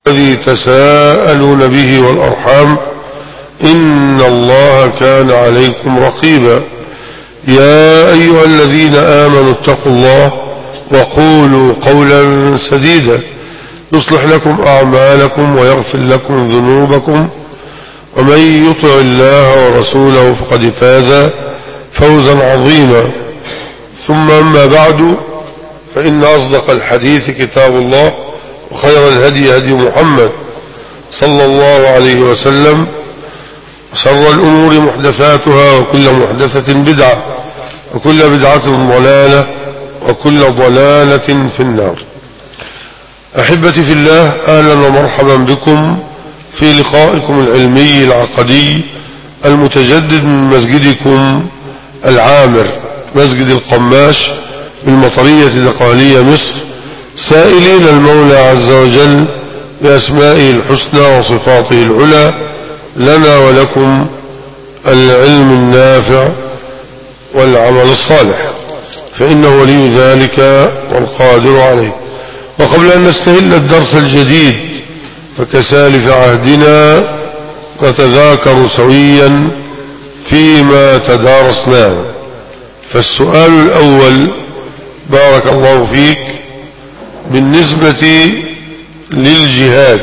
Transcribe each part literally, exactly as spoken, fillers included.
الذي تساءلون به والأرحام إن الله كان عليكم رقيبا. يا أيها الذين آمنوا اتقوا الله وقولوا قولا سديدا يصلح لكم أعمالكم ويغفر لكم ذنوبكم، ومن يطع الله ورسوله فقد فاز فوزا عظيما. ثم أما بعد، فإن أصدق الحديث كتاب الله، وخير الهدي هدي محمد صلى الله عليه وسلم، وشر الأمور محدثاتها، وكل محدثة بدعة، وكل بدعة ضلالة، وكل ضلالة في النار. أحبتي في الله، أهلا ومرحبا بكم في لقائكم العلمي العقدي المتجدد من مسجدكم العامر، مسجد القماش بالمطرية دقهلية مصر، سائلين المولى عز وجل بأسمائه الحسنى وصفاته العلى لنا ولكم العلم النافع والعمل الصالح، فإنه ولي ذلك والقادر عليه. وقبل أن نستهل الدرس الجديد، فكسالف عهدنا نتذاكر سويا فيما تدارسناه. فالسؤال الأول بارك الله فيك بالنسبة للجهاد: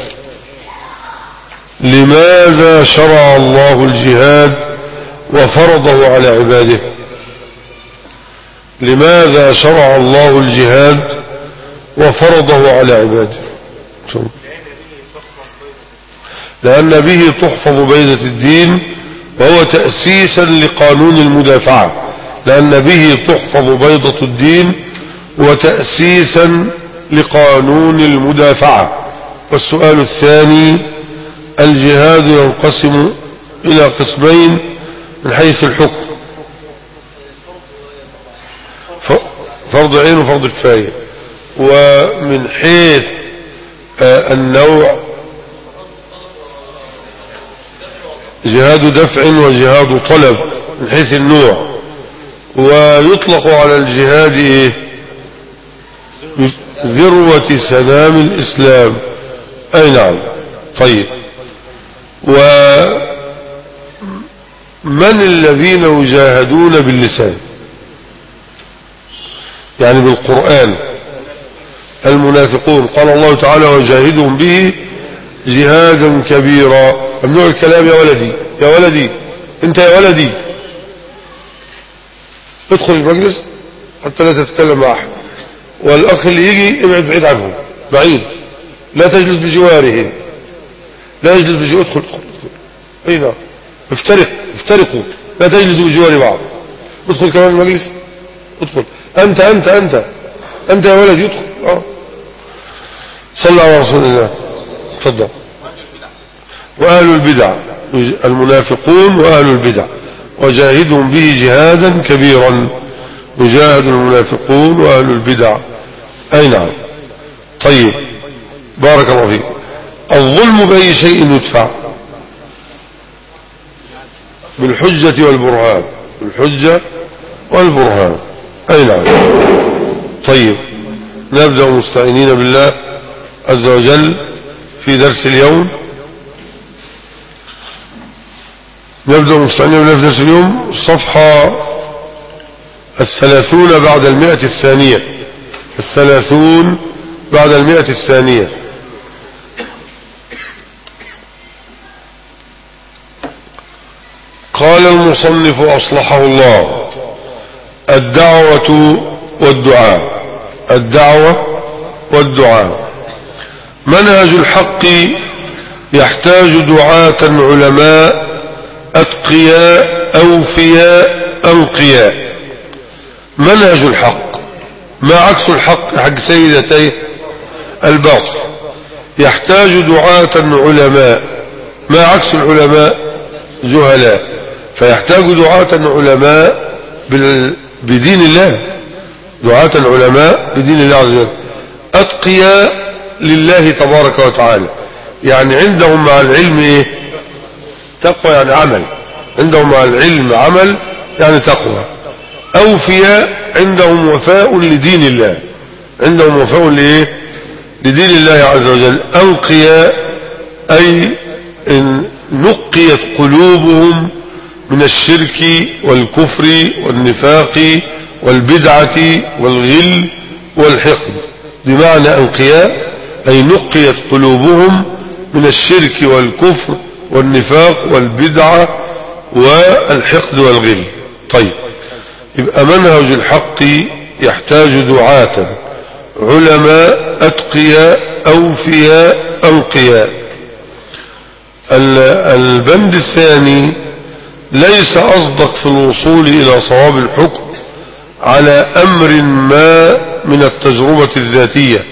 لماذا شرع الله الجهاد وفرضه على عباده؟ لماذا شرع الله الجهاد وفرضه على عباده؟ لأن به تحفظ بيضة الدين، وهو تأسيسا لقانون المدافعة. لأن به تحفظ بيضة الدين وتأسيسا لقانون المدافعة. والسؤال الثاني: الجهاد ينقسم إلى قسمين من حيث الحكم: فرض عين وفرض كفاية. ومن حيث النوع: جهاد دفع وجهاد طلب من حيث النوع. ويطلق على الجهاد إيه؟ ذروة سنام الإسلام. أي نعم. طيب، ومن الذين يجاهدون باللسان يعني بالقرآن؟ المنافقون. قال الله تعالى: وجاهدهم به جهادا كبيرا. ممنوع الكلام يا ولدي، يا ولدي، انت يا ولدي، ادخل المجلس حتى لا تتكلم مع احد. والاخ اللي يجي ابعد بعيد عنه، بعيد، لا تجلس بجواره، لا يجلس بجواره. ادخل ادخل ادخل. اي نعم. افترق افترقوا، لا تجلسوا بجوار بعض. ادخل كمان المجلس، ادخل. انت انت انت انت يا ولدي، ادخل. اه صلى على رسول الله. تفضل. وأهل البدع، المنافقون وأهل البدع: وجاهدهم به جهادا كبيرا. يجاهد المنافقون وأهل البدع. أي نعم. طيب، بارك الله فيك. الظلم بأي شيء يدفع؟ بالحجة والبرهان. بالحجة والبرهان. أي نعم. طيب، نبدأ مستعينين بالله عز وجل في درس اليوم. نبدأ مستعينين بالله في درس اليوم، الصفحة الثلاثون بعد المئة الثانية. الثلاثون بعد المئة الثانية. قال المصنف أصلحه الله: الدعوة والدعاء. الدعوة والدعاء. منهج الحق يحتاج دعاة علماء أتقياء أوفياء أنقياء. منهج الحق، ما عكس الحق حق سيدتيه؟ الباطل. يحتاج دعاة علماء، ما عكس العلماء؟ جهلاء. فيحتاج دعاة علماء بدين الله، دعاة علماء بدين الله عز وجل، أتقياء لله تبارك وتعالى. يعني عندهم مع العلم ايه؟ تقوى، يعني عمل. عندهم مع العلم عمل، يعني تقوى. أوفياء، عندهم وفاء لدين الله، عندهم وفاء لإيه؟ لدين الله عز وجل أنقياء أي إن نقيت قلوبهم من الشرك والكفر والنفاق والبدعة والغل والحقد. بمعنى أنقياء أي نقيت قلوبهم من الشرك والكفر والنفاق والبدعة والحقد والغل. طيب، يبقى منهج الحق يحتاج دعاة علماء أتقياء أوفياء أنقياء. البند الثاني: ليس أصدق في الوصول إلى صواب الحكم على أمر ما من التجربة الذاتية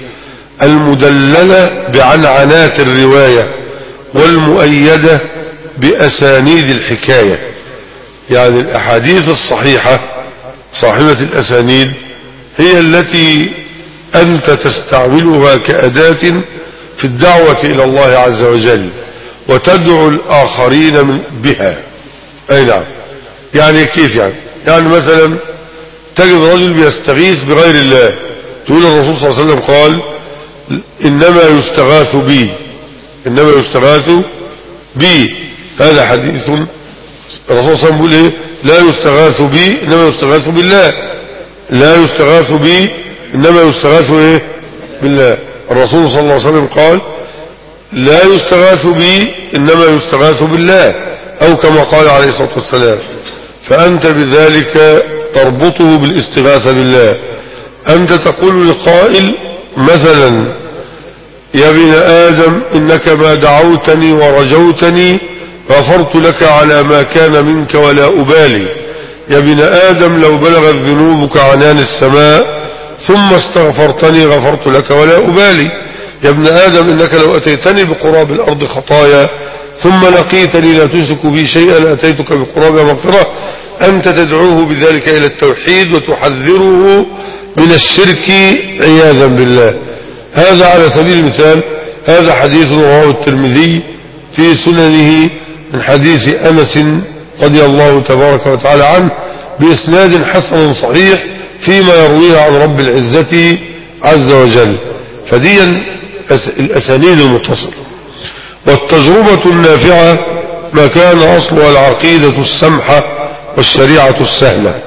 المدللة بعنعنات الرواية والمؤيدة بأسانيد الحكاية. يعني الأحاديث الصحيحة صاحبة الأسانيد هي التي أنت تستعملها كأداة في الدعوة إلى الله عز وجل وتدعو الآخرين من بها. أي نعم. يعني كيف يعني؟ يعني مثلا تجد رجل بيستغيث بغير الله، تقول الرسول صلى الله عليه وسلم قال: إنما يستغاث بي، إنما يستغاث بي. هذا حديث الرسول صلى الله عليه وسلم يقول إيه؟ لا يستغاث بي إنما يستغاث بالله، لا يستغاث بي إنما يستغاث إيه؟ بالله. الرسول صلى الله عليه وسلم قال: لا يستغاث بي إنما يستغاث بالله، أو كما قال عليه الصلاة والسلام. فأنت بذلك تربطه بالاستغاثة بالله. أنت تقول لقائل مثلا: يا ابن آدم إنك ما دعوتني ورجوتني غفرت لك على ما كان منك ولا أبالي. يا ابن آدم لو بلغت ذنوبك عنان السماء ثم استغفرتني غفرت لك ولا أبالي. يا ابن آدم إنك لو أتيتني بقراب الأرض خطايا ثم لقيتني لا تشرك بي شيئا أتيتك بقراب مغفرة. أنت تدعوه بذلك إلى التوحيد وتحذره من الشرك عياذا بالله. هذا على سبيل المثال. هذا حديث رواه الترمذي في سننه من حديث أنس رضي الله تبارك وتعالى عنه بإسناد حسن صحيح فيما يرويه عن رب العزة عز وجل. فدي الأسانيد المتصلة. والتجربة النافعة ما كان أصلها العقيدة السمحة والشريعة السهلة.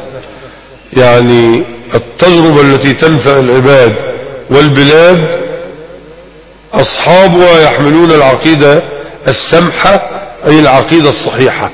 يعني التجربة التي تنفع العباد والبلاد أصحابها يحملون العقيدة السمحة أي العقيدة الصحيحة،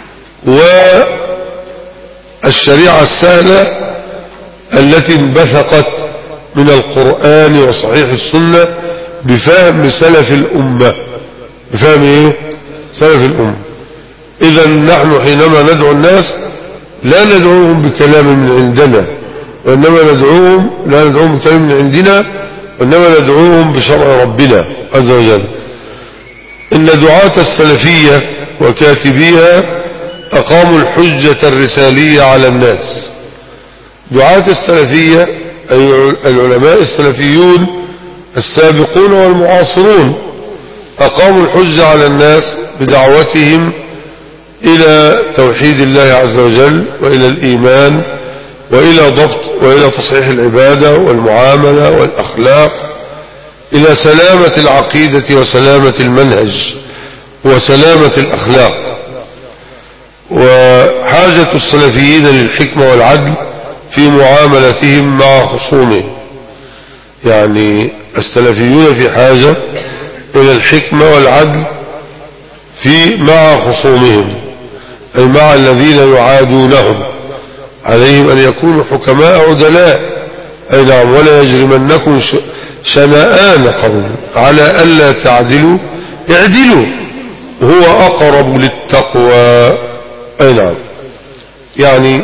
والشريعة السهلة التي انبثقت من القرآن وصحيح السنة بفهم سلف الأمة. بفهم إيه؟ سلف الأمة. إذا نحن حينما ندعو الناس لا ندعوهم بكلام من عندنا، وإنما ندعوهم لا ندعوهم بكلام من عندنا، وإنما ندعوهم بشرع ربنا عز وجل. إن دعاة السلفية وكاتبيها أقاموا الحجة الرسالية على الناس. دعاة السلفية أي العلماء السلفيون السابقون والمعاصرون أقاموا الحجة على الناس بدعوتهم إلى توحيد الله عز وجل وإلى الإيمان وإلى ضبط وإلى تصحيح العبادة والمعاملة والأخلاق، إلى سلامة العقيدة وسلامة المنهج وسلامة الأخلاق. وحاجة السلفيين للحكمة والعدل في معاملتهم مع خصومهم. يعني السلفيون في حاجة إلى الحكمة والعدل في مع خصومهم، أي مع الذين يعادونهم. عليهم أن يكونوا حكماء عدلاء. أي نعم. ولا يجرمنكم شنآن قوم على ألا تعدلوا اعدلوا هو أقرب للتقوى. أي نعم. يعني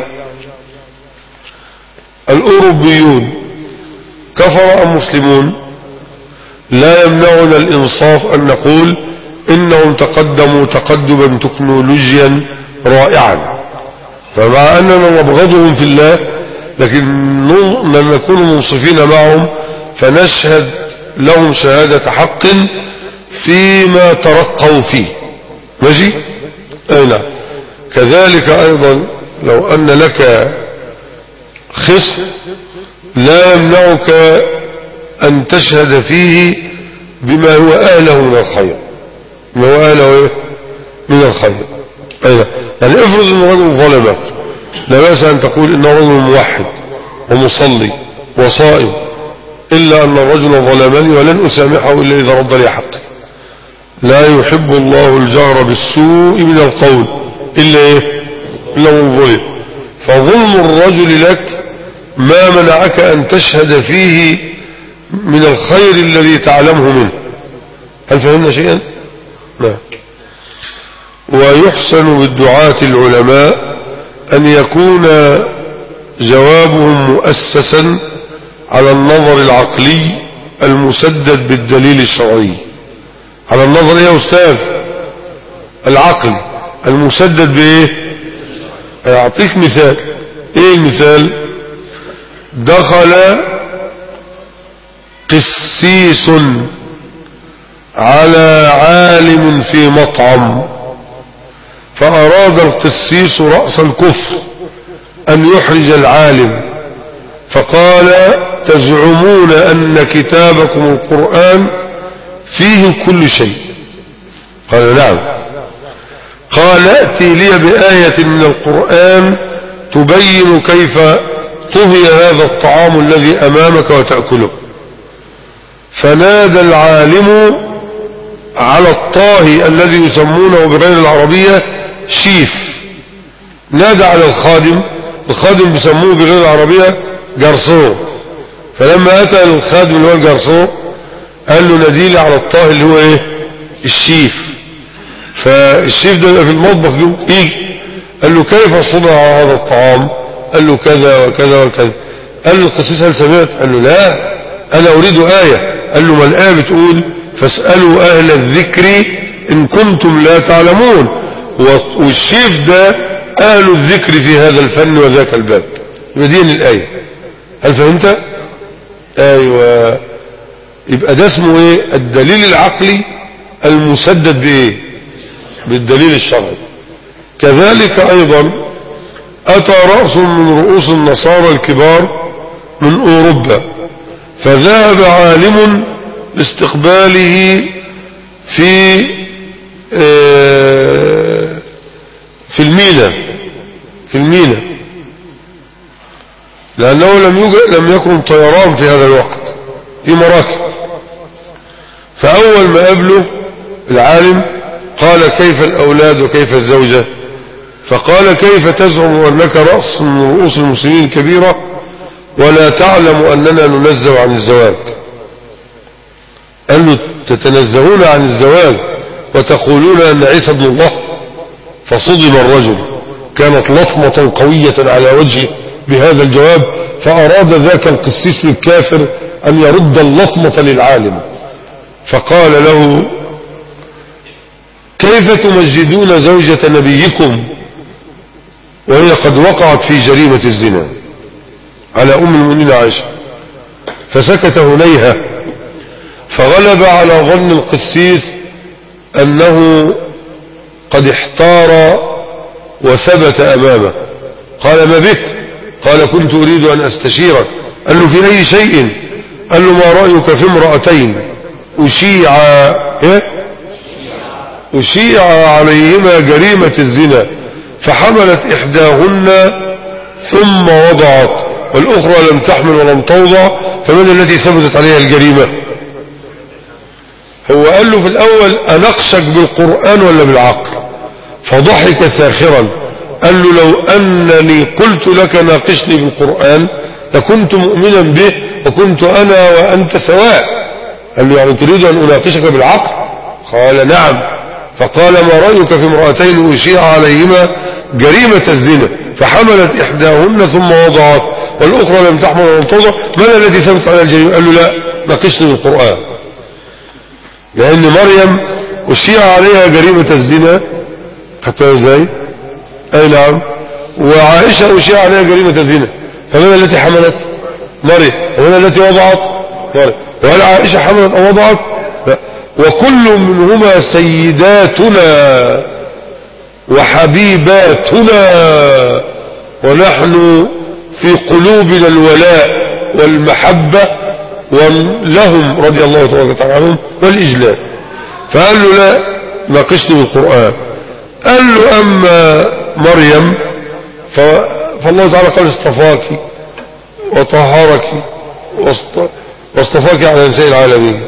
الأوروبيون كفر أم مسلمون؟ لا يمنعنا الإنصاف أن نقول إنهم تقدموا تقدما تكنولوجيا رائعا، فمع أننا نبغضهم في الله لكن نكون منصفين معهم فنشهد لهم شهادة حق فيما ترقوا فيه. ماشي؟ أي نعم. كذلك أيضا لو أن لك خصم لا يمنعك أن تشهد فيه بما هو أهله من الخير، بما هو أهله إيه؟ من الخير. أين يعني افرض أن رجل ظلمك، لا بأس أن تقول إن رجل موحد ومصلي وصائم، إلا أن الرجل ظلمني ولن أسامحه إلا إذا رد لي حقي. لا يحب الله الجهر بالسوء من القول إلا إيه؟ إلا من ظلم. فظلم الرجل لك ما منعك أن تشهد فيه من الخير الذي تعلمه منه. هل فهمنا شيئا؟ لا. ويحسن بالدعاة العلماء أن يكون جوابهم مؤسسا على النظر العقلي المسدد بالدليل الشرعي. على النظر يا أستاذ العقل المسدد بإيه؟ أعطيك مثال. إيه المثال؟ دخل قسيس على عالم في مطعم، فأراد القسيس رأس الكفر أن يحرج العالم، فقال تزعمون أن كتابكم القرآن فيه كل شيء؟ قال نعم. قال ائتي لي بآية من القرآن تبين كيف طهي هذا الطعام الذي أمامك وتأكله. فنادى العالم على الطاهي الذي يسمونه بغير العربية شيف، نادى على الخادم، الخادم بيسموه بغير العربية جرسون، فلما أتى الخادم اللي هو الجرسون قال له ناديلي على الطاهي اللي هو ايه؟ الشيف. فالشيف ده في المطبخ يجي قال له كيف صنع هذا الطعام؟ قال له كذا وكذا وكذا. قال له القسيس هل سمعت؟ قال له لا أنا أريد آية. قال له ما الآية بتقول فاسألوا أهل الذكر إن كنتم لا تعلمون، والشيف ده أهل الذكر في هذا الفن وذاك الباب. يبقى دي الآية. هل فهمت؟ أيوة. يبقى ده اسمه ايه؟ الدليل العقلي المسدد بايه؟ بالدليل الشرعي. كذلك ايضا اتى رأس من رؤوس النصارى الكبار من اوروبا، فذهب عالم لاستقباله في في المينا في المينا لانه لم يوجد لم يكن طيران في هذا الوقت، في مراكب. فأول ما قابله العالم قال كيف الأولاد وكيف الزوجة؟ فقال كيف تزعم أنك رأس من رؤوس المسلمين كبيرة ولا تعلم أننا ننزه عن الزواج؟ قال له تتنزهون عن الزواج وتقولون أن عيسى ابن الله؟ فصدم الرجل، كانت لطمة قوية على وجهه بهذا الجواب، فأراد ذاك القسيس الكافر أن يرد اللطمة للعالم، فقال له كيف تمجدون زوجة نبيكم وهي قد وقعت في جريمة الزنا على أم المؤمنين عائشة؟ فسكت هنيهة، فغلب على ظن القسيس أنه قد احتار وثبت أمامه. قال ما بك؟ قال كنت أريد أن أستشيرك. قال له في أي شيء؟ قال له ما رأيك في امرأتين أشيع إيه؟ أشيع عليهما جريمة الزنا، فحملت إحداهن ثم وضعت والأخرى لم تحمل ولم توضع، فمن التي ثبتت عليها الجريمة؟ هو قال له في الأول أنقشك بالقرآن ولا بالعقل؟ فضحك ساخرا، قال له لو أنني قلت لك ناقشني بالقرآن لكنت مؤمنا به وكنت أنا وأنت سواء. قال له يعني تريد أن أناقشك بالعقل؟ قال نعم. فقال ما رأيك في امرأتين أشيع عليهما جريمة الزنا فحملت إحداهن ثم وضعت والأخرى لم تحمل ولم توضع، من الذي ثبت على الجريمة؟ قال له لا ناقشني بالقرآن، لأن مريم أشيع عليها جريمة الزنا حتى ازاي؟ أي نعم. وعائشة أشيع عليها جريمة الزنا، فمن التي حملت؟ مريم. ومن التي وضعت؟ مريم. وهل عائشة حملت أو وضعت؟ لا. وكل منهما سيداتنا وحبيباتنا ونحن في قلوبنا الولاء والمحبة ولهم رضي الله تعالى عنهم والإجلال. فقال له لا ناقشني بالقرآن. قال له أما مريم فالله تعالى قال اصطفاك وطهرك واصطفاك على نساء العالمين،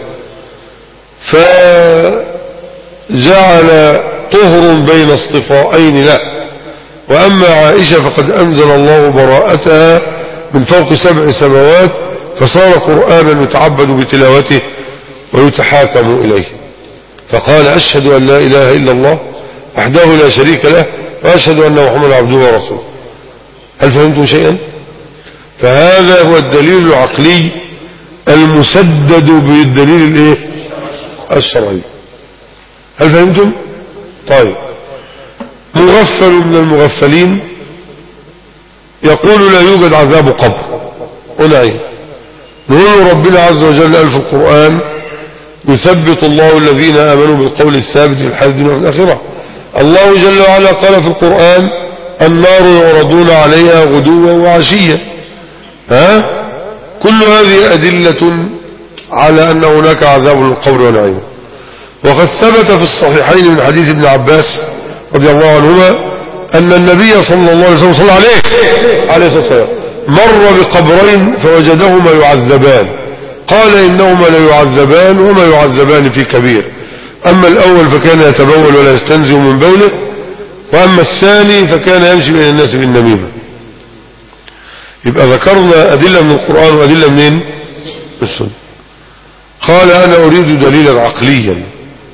فجعل طهر بين اصطفائين له. وأما عائشة فقد أنزل الله براءتها من فوق سبع سماوات فصار قرآنا يتعبد بتلاوته ويتحاكم إليه. فقال أشهد أن لا إله إلا الله وحده لا شريك له وأشهد أن محمدا عبده ورسوله. هل فهمتم شيئا؟ فهذا هو الدليل العقلي المسدد بالدليل الايه الشرعي. هل فهمتم؟ طيب. مغفل من المغفلين يقول لا يوجد عذاب قبر ونعيم. نقول ربنا عز وجل قال في القرآن يثبت الله الذين آمنوا بالقول الثابت في الحياة الدنيا وفي الآخرة. الله جل وعلا قال في القرآن النار يعرضون عليها غدوا وعشيا. ها؟ كل هذه أدلة على أن هناك عذاب للقبر ونعيم. وقد ثبت في الصحيحين من حديث ابن عباس رضي الله عنهما أن النبي صلى الله عليه وسلم صلى عليه عليه الصلاة والسلام مر بقبرين فوجدهما يعذبان، قال إنهما لا يعذبان وما يعذبان في كبير. أما الأول فكان يتبول ولا يستنزه من بوله، وأما الثاني فكان يمشي بين الناس بالنميمة. يبقى ذكرنا أدلة من القرآن وأدلة منين؟ من السنة. قال أنا أريد دليلا عقليا.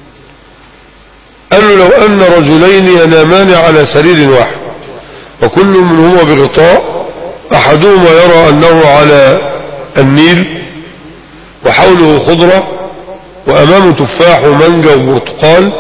قالوا لو أن رجلين ينامان على سرير واحد وكل منهما بغطاء، أحدهما يرى أنه على النيل وحوله خضرة وأمامه تفاح ومانجا وبرتقال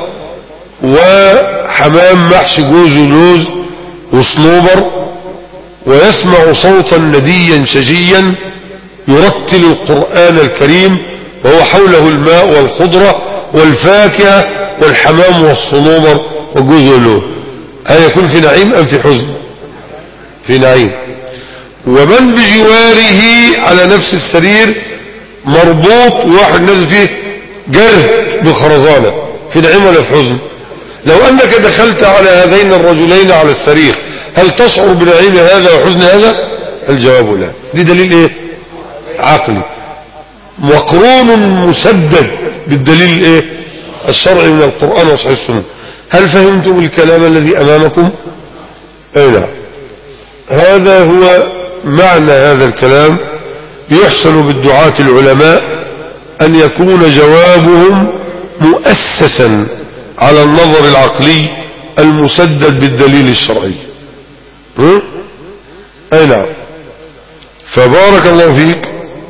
وحمام محشي جوز ولوز وصنوبر، ويسمع صوتا نديا شجيا يرتل القرآن الكريم وهو حوله الماء والخضرة والفاكهة والحمام والصنوبر وجوز ولوز، هل يكون في نعيم أم في حزن؟ في نعيم. ومن بجواره على نفس السرير مربوط وواحد نازل فيه جرد بخرزانة، في نعيم ولا في حزن؟ لو أنك دخلت على هذين الرجلين على السرير هل تشعر بنعيم هذا وحزن هذا؟ الجواب لا. دي دليل ايه؟ عقلي مقرون مسدد بالدليل ايه الشرعي من القرآن وصحيح السنة. هل فهمتم الكلام الذي أمامكم؟ اي نعم. هذا هو معنى هذا الكلام. يحسن بالدعاة العلماء أن يكون جوابهم مؤسسا على النظر العقلي المسدد بالدليل الشرعي. أي نعم. فبارك الله فيك.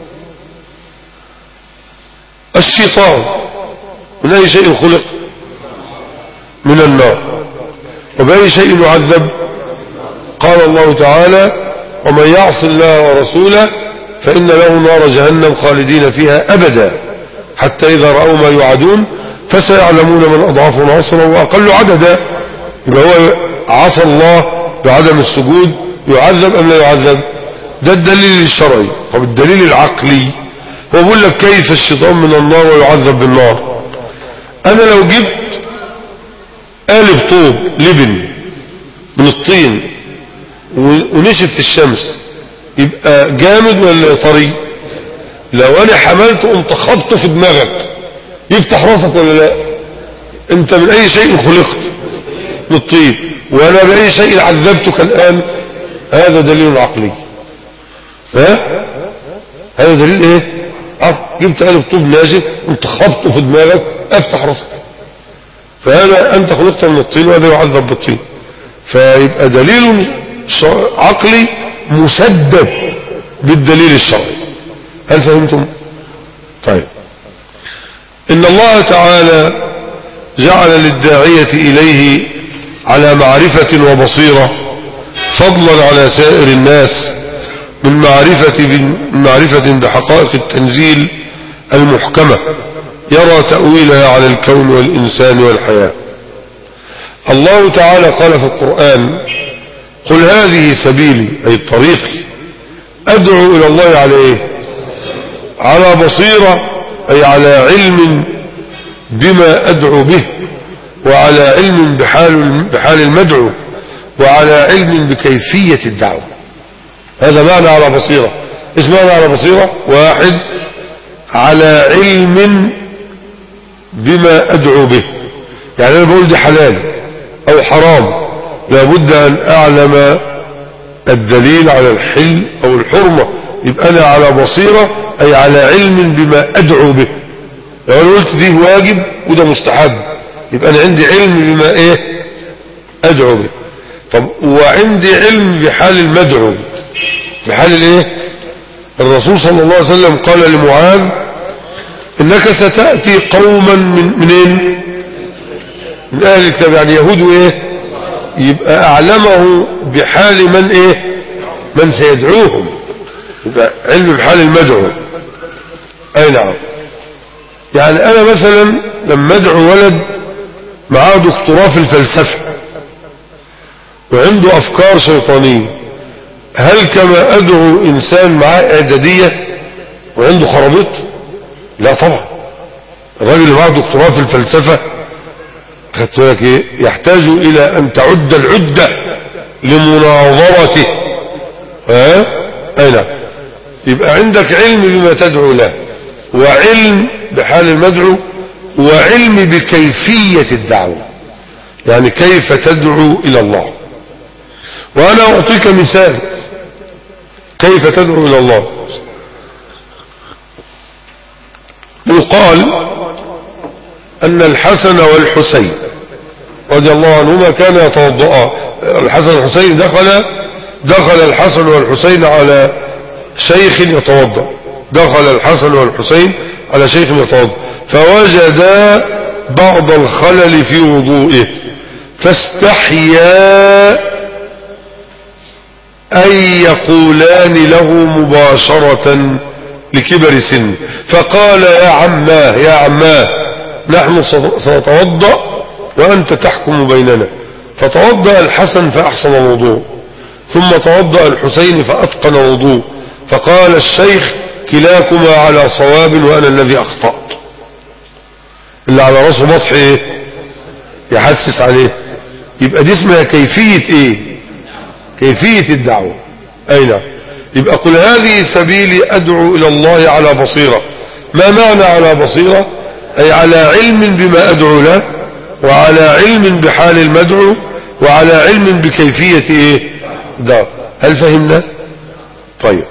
الشيطان من أي شيء خلق؟ من النار. وبأي شيء يعذب؟ قال الله تعالى ومن يعص الله ورسوله فإن له نار جهنم خالدين فيها أبدا حتى إذا رأوا ما يوعدون فسيعلمون من أضعف ناصرا وأقل عددا. يبقى هو عصى الله بعدم السجود يعذب أم لا يعذب؟ ده الدليل الشرعي. طب الدليل العقلي هو بيقول لك كيف الشيطان من النار ويعذب بالنار. أنا لو جبت قالب طوب لبن من الطين ونشف في الشمس يبقى جامد ولا طري؟ لو انا حملته قمت خبطه في دماغك يفتح راسك ولا لا؟ انت من اي شيء خلقت؟ من الطين. وانا باي شيء عذبتك الان؟ هذا دليل عقلي. ها هذا دليل ايه عقل. جبت قالب طوب ناشف قمت خبطه في دماغك افتح راسك. فهذا انت خلقت من الطين وهذا يعذب بالطين. فيبقى دليل عقلي مسدد بالدليل الشرعي. هل فهمتم؟ طيب. إن الله تعالى جعل للداعية إليه على معرفة وبصيرة فضلا على سائر الناس من معرفة, من معرفة بحقائق التنزيل المحكمة يرى تأويلها على الكون والإنسان والحياة. الله تعالى قال في القرآن قل هذه سبيلي أي طريقي أدعو إلى الله على إيه؟ على بصيرة أي على علم بما أدعو به، وعلى علم بحال بحال المدعو، وعلى علم بكيفية الدعوة. هذا معنى على بصيرة. ايش معنى على بصيرة؟ واحد، على علم بما أدعو به، يعني أنا بقول دي حلال أو حرام، لابد أن أعلم الدليل على الحل أو الحرمة، يبقى أنا على بصيرة أي على علم بما أدعو به. لو أنا قلت دي واجب وده مستحب، يبقى أنا عندي علم بما إيه أدعو به. طب وعندي علم بحال المدعو، بحال الإيه؟ الرسول صلى الله عليه وسلم قال لمعاذ إنك ستأتي قوما من منين؟ من أهل الكتاب، يعني يهود وإيه؟ يبقى أعلمه بحال من إيه؟ من سيدعوهم، يبقى علم بحال المدعو. أي نعم. يعني أنا مثلا لما أدعو ولد معاه دكتوراه في الفلسفة وعنده أفكار شيطانية، هل كما أدعو إنسان معاه إعدادية وعنده خرابيط؟ لا طبعا. الراجل اللي معاه دكتوراه في الفلسفة خدت بالك ايه؟ يحتاج إلى أن تعد العدة لمناظرته. ها؟ أي نعم. يبقى عندك علم بما تدعو له، وعلم بحال المدعو، وعلم بكيفية الدعوة، يعني كيف تدعو إلى الله. وأنا أعطيك مثال كيف تدعو إلى الله. يقال أن الحسن والحسين رضي الله عنهما كانا يتوضأ. الحسن والحسين دخل دخل الحسن والحسين على شيخ يتوضأ دخل الحسن والحسين على شيخ يتوضأ فوجدا بعض الخلل في وضوئه، فاستحيا أن يقولان له مباشرة لكبر سن، فقال يا عماه يا عماه نحن سنتوضأ وأنت تحكم بيننا. فتوضأ الحسن فأحسن الوضوء، ثم توضأ الحسين فأتقن الوضوء، فقال الشيخ كلاكما على صواب وأنا الذي أخطأت. اللي على رأسه بطح ايه؟ يحسس عليه. يبقى دي اسمها كيفية ايه؟ كيفية الدعوة. اين؟ يبقى قل هذه سبيلي أدعو إلى الله على بصيرة. ما معنى على بصيرة؟ أي على علم بما أدعو له، وعلى علم بحال المدعو، وعلى علم بكيفية ايه؟ دعوة. هل فهمنا؟ طيب.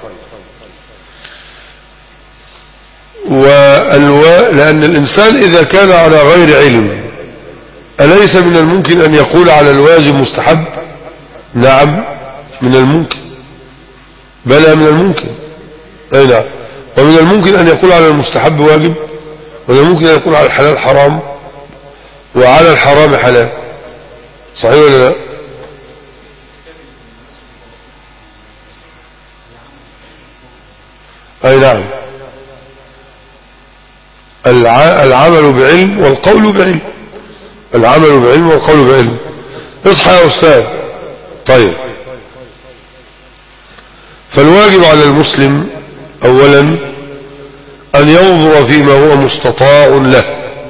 والواء لأن الإنسان إذا كان على غير علم أليس من الممكن أن يقول على الواجب مستحب؟ نعم من الممكن، بلى من الممكن. أي نعم. ومن الممكن أن يقول على المستحب واجب، ومن الممكن أن يقول على الحلال حرام، وعلى الحرام حلال. صحيح ولا لا؟ أي نعم. العمل بعلم والقول بعلم. العمل بعلم والقول بعلم. اصحى يا أستاذ. طيب. فالواجب على المسلم أولا أن ينظر فيما هو مستطاع له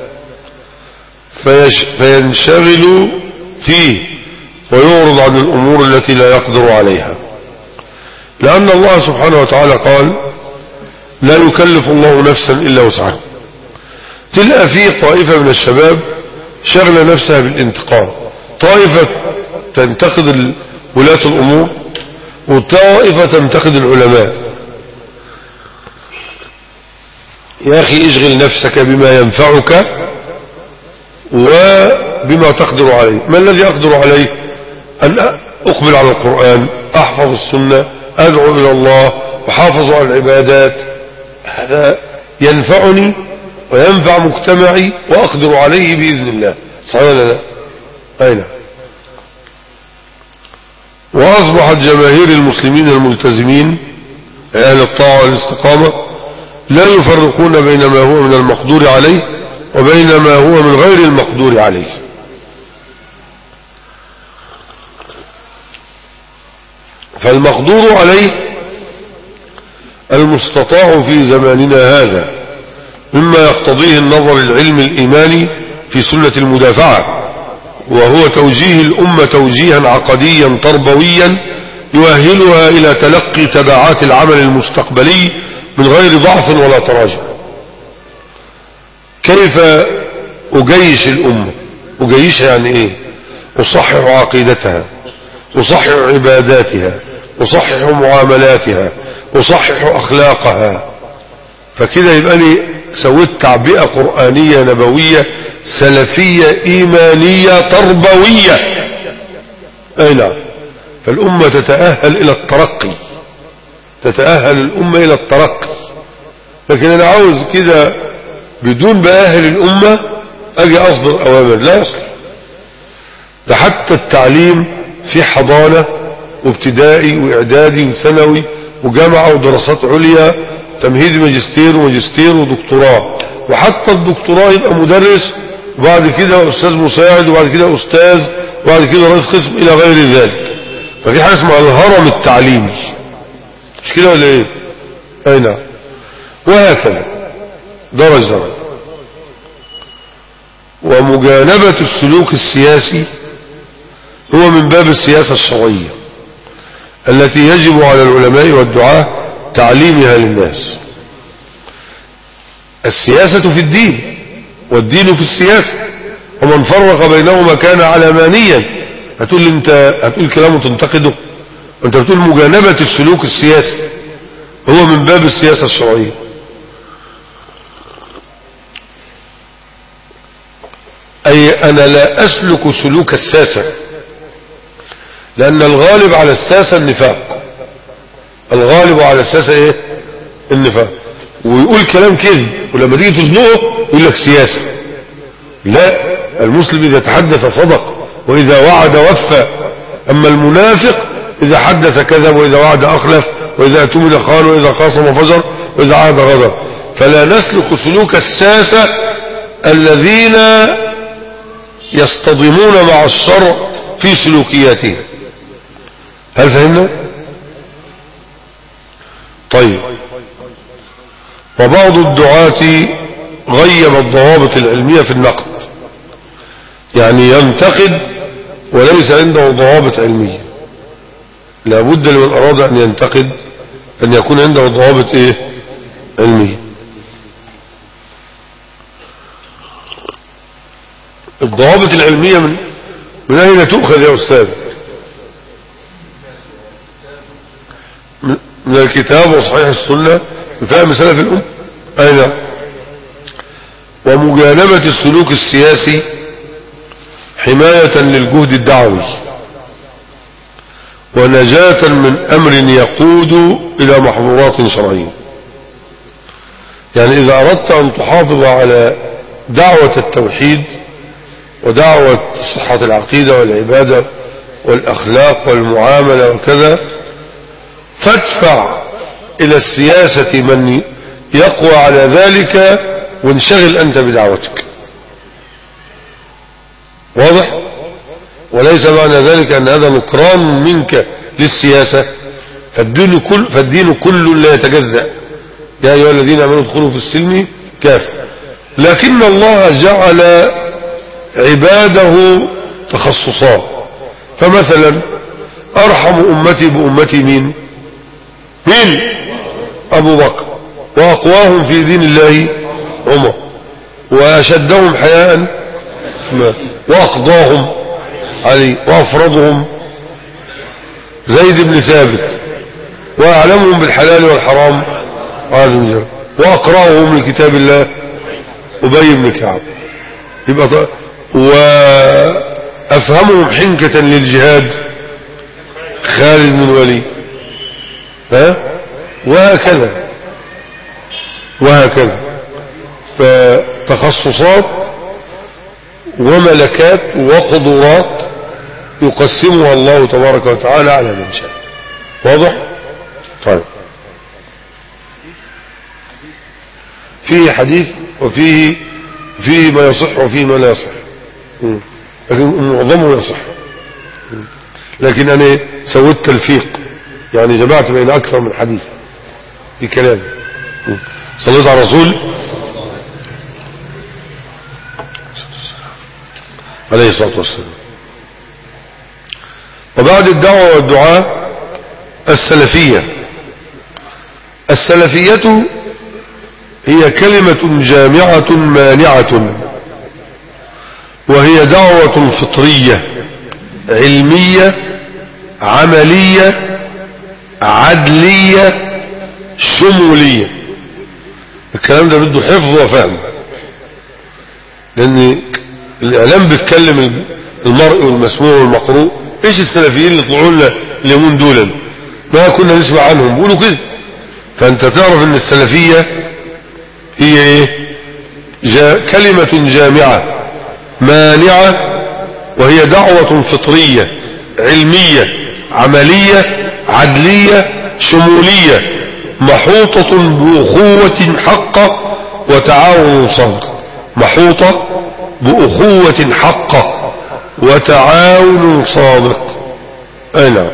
فيش فينشغل فيه ويعرض عن الأمور التي لا يقدر عليها، لأن الله سبحانه وتعالى قال لا يكلف الله نفسا إلا وسعها. تلقى فيه طائفة من الشباب شغل نفسها بالانتقام، طائفة تنتقد ولاة الأمور، وطائفة تنتقد العلماء. يا أخي اشغل نفسك بما ينفعك وبما تقدر عليه. ما الذي أقدر عليه؟ أن أقبل على القرآن، أحفظ السنة، أدعو إلى الله، وحافظ على العبادات. هذا ينفعني وينفع مجتمعي وأقدر عليه بإذن الله. صحيح ولا لا؟ أين؟ وأصبحت جماهير المسلمين الملتزمين أهل الطاعة والاستقامة لا يفرقون بين ما هو من المقدور عليه وبين ما هو من غير المقدور عليه. فالمقدور عليه المستطاع في زماننا هذا مما يقتضيه النظر العلمي الإيماني في سنة المدافعة، وهو توجيه الأمة توجيها عقديا تربويا يؤهلها إلى تلقي تبعات العمل المستقبلي من غير ضعف ولا تراجع. كيف أجيش الأمة؟ أجيشها يعني إيه؟ أصحح عقيدتها، أصحح عباداتها، أصحح معاملاتها، أصحح أخلاقها. فكده يبقى لي سويت تعبئة قرآنية نبوية سلفية إيمانية تربوية. أي نعم. فالأمة تتأهل إلى الترقي، تتأهل الأمة إلى الترقي. لكن أنا عاوز كده بدون بأهل الأمة أجي أصدر أوامر، لا يصلح. ده حتى التعليم في حضانة وابتدائي وإعدادي وثانوي وجامعة ودراسات عليا، تمهيدي ماجستير وماجستير ودكتوراه، وحتى الدكتوراه يبقى مدرس وبعد كده أستاذ مساعد وبعد كده أستاذ وبعد كده رئيس قسم إلى غير ذلك. ففي حاجة اسمها الهرم التعليمي، مش كده ولا إيه؟ أي نعم. وهكذا درج درج. ومجانبة السلوك السياسي هو من باب السياسة الشرعية التي يجب على العلماء والدعاة تعليمها للناس. السياسة في الدين والدين في السياسة، ومن فرق بينهما كان علمانيا. هتقول انت هتقول كلام وتنتقده، وانت بتقول مجانبة السلوك السياسي هو من باب السياسة الشرعية. أي أنا لا أسلك سلوك الساسة، لأن الغالب على الساسة النفاق. الغالب على الساسة إيه؟ النفاق. ويقول كلام كذب، ولما تيجي تزنقه يقول لك سياسة. لا، المسلم إذا تحدث صدق، وإذا وعد وفى. أما المنافق إذا حدث كذب، وإذا وعد أخلف، وإذا أتمن خان، وإذا خاصم فجر، وإذا عاد غدر. فلا نسلك سلوك الساسة الذين يصطدمون مع الشرع في سلوكياتهم. هل فهمنا؟ طيب. وبعض الدعاة غيب الضوابط العلمية في النقد، يعني ينتقد وليس عنده ضوابط علمية. لابد لمن أراد أن ينتقد أن يكون عنده ضوابط إيه؟ علمية. الضوابط العلمية من من أين تؤخذ يا أستاذ؟ من الكتاب وصحيح السنة بفهم سلف الأمة. أين؟ ومجانبة السلوك السياسي حماية للجهد الدعوي ونجاة من أمر يقود إلى محظورات شرعية. يعني إذا أردت أن تحافظ على دعوة التوحيد ودعوة صحة العقيدة والعبادة والأخلاق والمعاملة وكذا، فادفع إلى السياسة من يقوى على ذلك وانشغل أنت بدعوتك. واضح؟ وليس معنى ذلك أن هذا نكران منك للسياسة، فالدين كل فالدين كل لا يتجزأ. يا أيها الذين آمنوا ادخلوا في السلم كافة. لكن الله جعل عباده تخصصات. فمثلا أرحم أمتي بأمتي مين؟ مين؟ أبو بكر. وأقواهم في دين الله عمر. وأشدهم حياء وأقضاهم علي. وأفرضهم زيد بن ثابت. وأعلمهم بالحلال والحرام معاذ بن جبل. وأقرأهم لكتاب الله أبي بن كعب. يبقى وأفهمهم حنكة للجهاد خالد بن الوليد. ها؟ وهكذا وهكذا. فتخصصات وملكات وقدرات يقسمها الله تبارك وتعالى على من شاء. واضح؟ طيب. فيه حديث وفيه فيه ما يصح وفيه ما لا يصح، لكن معظمه يصح. لكن أنا سويت تلفيق، يعني جمعت بين أكثر من حديث. في كلام. صليت على الرسول عليه الصلاة والسلام. وبعد الدعوة والدعاء السلفية. السلفية هي كلمة جامعة مانعة، وهي دعوة فطرية علمية عملية عدلية شمولية. الكلام ده بده حفظ وفهم، لأن الإعلام بيتكلم المرئي والمسموع والمقروء. إيش السلفيين اللي طلعوا لنا اليومين دولا ما كنا نسمع عنهم بيقولوا كده. فأنت تعرف أن السلفية هي إيه؟ جا كلمة جامعة مانعة، وهي دعوة فطرية علمية عملية عدلية شمولية محوطة بأخوة حقة وتعاون صادق. محوطة بأخوة حقة وتعاون صادق. أي نعم.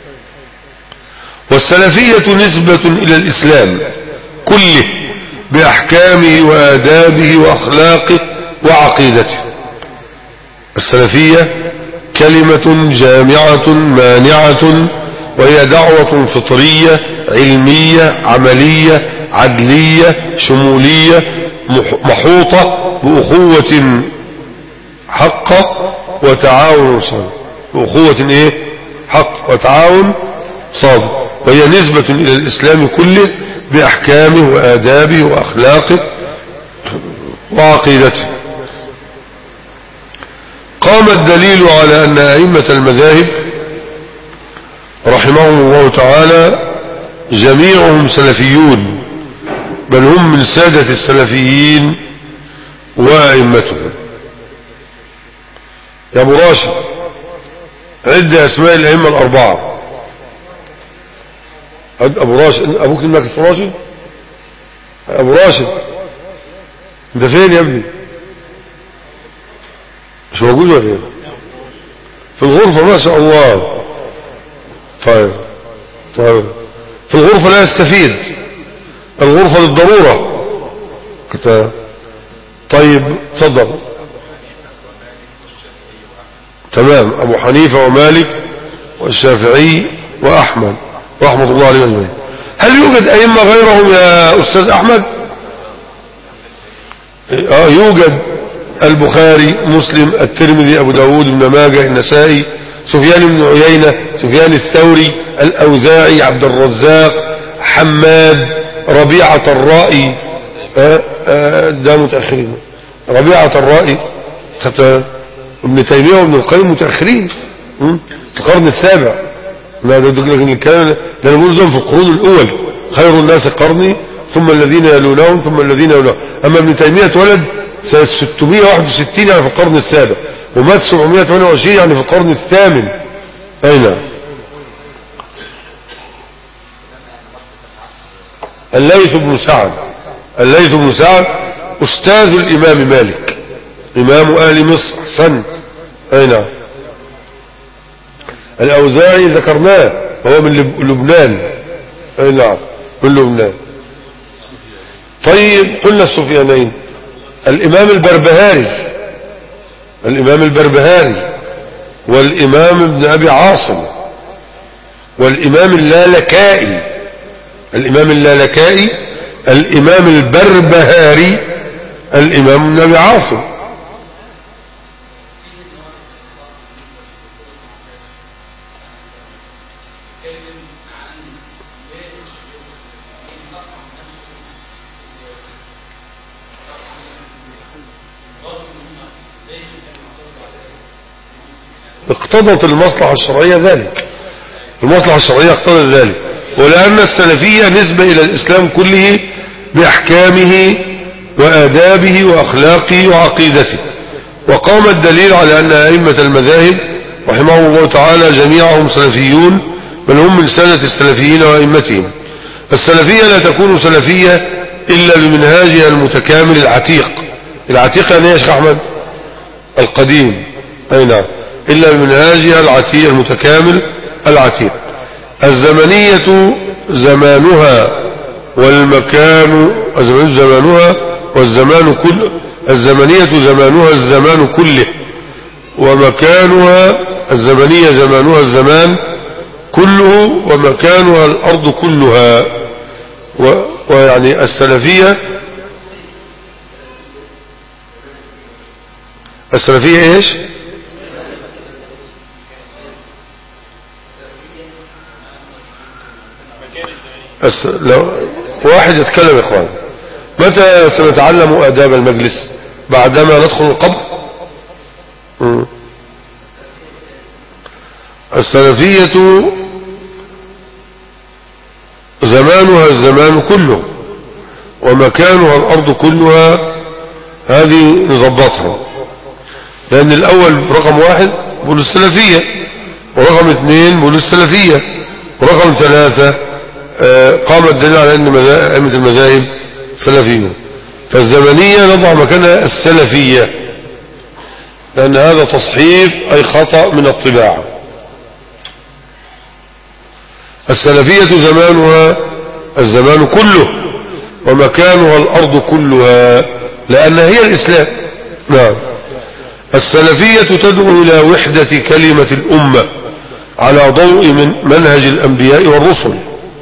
والسلفية نسبة إلى الإسلام كله بأحكامه وآدابه وأخلاقه وعقيدته. السلفية كلمة جامعة مانعة، وهي دعوة فطرية علمية عملية عدلية شمولية محوطة بأخوة حقة وتعاون صادق. بأخوة إيه؟ حق وتعاون صادق. وهي نسبة إلى الإسلام كله بأحكامه وآدابه وأخلاقه وعقيدته. قام الدليل على أن أئمة المذاهب رحمهم الله تعالى جميعهم سلفيون، بل هم من سادة السلفيين وأئمتهم. يا أبو راشد عد أسماء الأئمة الأربعة. أبو راشد، أبوك إنك اسمه راشد؟ أبو راشد أنت فين يا ابني؟ مش موجود ولا ايه؟ في الغرفة ما شاء الله. طيب طيب في الغرفة لا يستفيد، الغرفة للضرورة كنت. طيب تفضل. تمام. أبو حنيفة ومالك والشافعي وأحمد رحمة الله عليهم. هل يوجد أئمة غيرهم يا أستاذ أحمد؟ آه يوجد البخاري مسلم الترمذي أبو داود ابن ماجه النسائي سفيان بن عيينة سفيان الثوري الأوزاعي عبد الرزاق حماد ربيعة الرائي. آه آه ده متأخرين. ربيعة الرائي حتى ابن تيمية وابن القيم متأخرين في القرن السابع. لا ده الكلام ده نقول لهم في القرون الأول. خير الناس قرني ثم الذين يلونهم ثم الذين يلونهم. أما ابن تيمية اتولد سنة ستمائة وواحد وستين يعني في القرن السابع، ومات سبعمائة وثمانية وعشرين يعني في القرن الثامن. أين الليث بن سعد. الليث بن سعد أستاذ الإمام مالك إمام أهل مصر. أحسنت. أين الأوزاعي ذكرناه وهو من لبنان. أي نعم من لبنان. طيب قلنا السفيانين. الإمام البربهاري الإمام البربهاري والإمام ابن أبي عاصم والإمام اللالكائي. الإمام اللالكائي الإمام البربهاري الإمام ابن أبي عاصم. اقتضت المصلحة الشرعية ذلك. المصلحة الشرعية اقتضت ذلك. ولأن السلفية نسبة إلى الإسلام كله بأحكامه وآدابه وأخلاقه وعقيدته. وقام الدليل على أن أئمة المذاهب رحمهم الله تعالى جميعهم سلفيون، بل هم من سادة السلفيين وأئمتهم. السلفية لا تكون سلفية إلا بمنهاجها المتكامل العتيق. العتيق يعني يا شيخ أحمد؟ القديم. أي نعم. إلا بمنهاجها العتيق المتكامل العتيق. الزمنية زمانها والمكان الزمان زمانها والزمان كل الزمنية زمانها الزمان كله ومكانها الزمنية زمانها الزمان كله ومكانها الأرض كلها. ويعني السلفية السلفية ايش؟ بس لو واحد يتكلم يا اخوان، متى سنتعلم آداب المجلس؟ بعدما ندخل القبر. م. السلفية زمانها الزمان كله ومكانها الأرض كلها. هذه نظبطها، لأن الأول رقم واحد بقول السلفية، ورقم اثنين بقول السلفية، ورقم ثلاثة قام الدليل على أن أئمة المذاهب سلفية. فالزمنية نضع مكانها السلفية، لأن هذا تصحيف أي خطأ من الطباعة. السلفية زمانها الزمان كله ومكانها الأرض كلها، لأنها هي الإسلام. نعم. السلفية تدعو إلى وحدة كلمة الأمة على ضوء من منهج الأنبياء والرسل.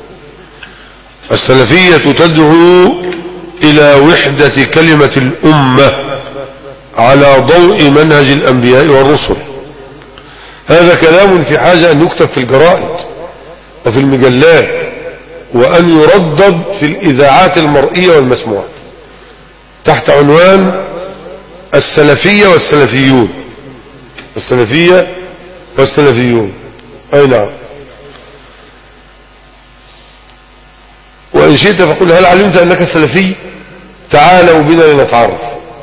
السلفية تدعو إلى وحدة كلمة الأمة على ضوء منهج الأنبياء والرسل. هذا كلام في حاجة أن يكتب في الجرائد وفي المجلات، وأن يردد في الإذاعات المرئية والمسموعة تحت عنوان السلفية والسلفيون. السلفية والسلفيون، أي نعم. وإن شئت فقل هل علمت أنك سلفي؟ تعالوا بنا لنتعرف.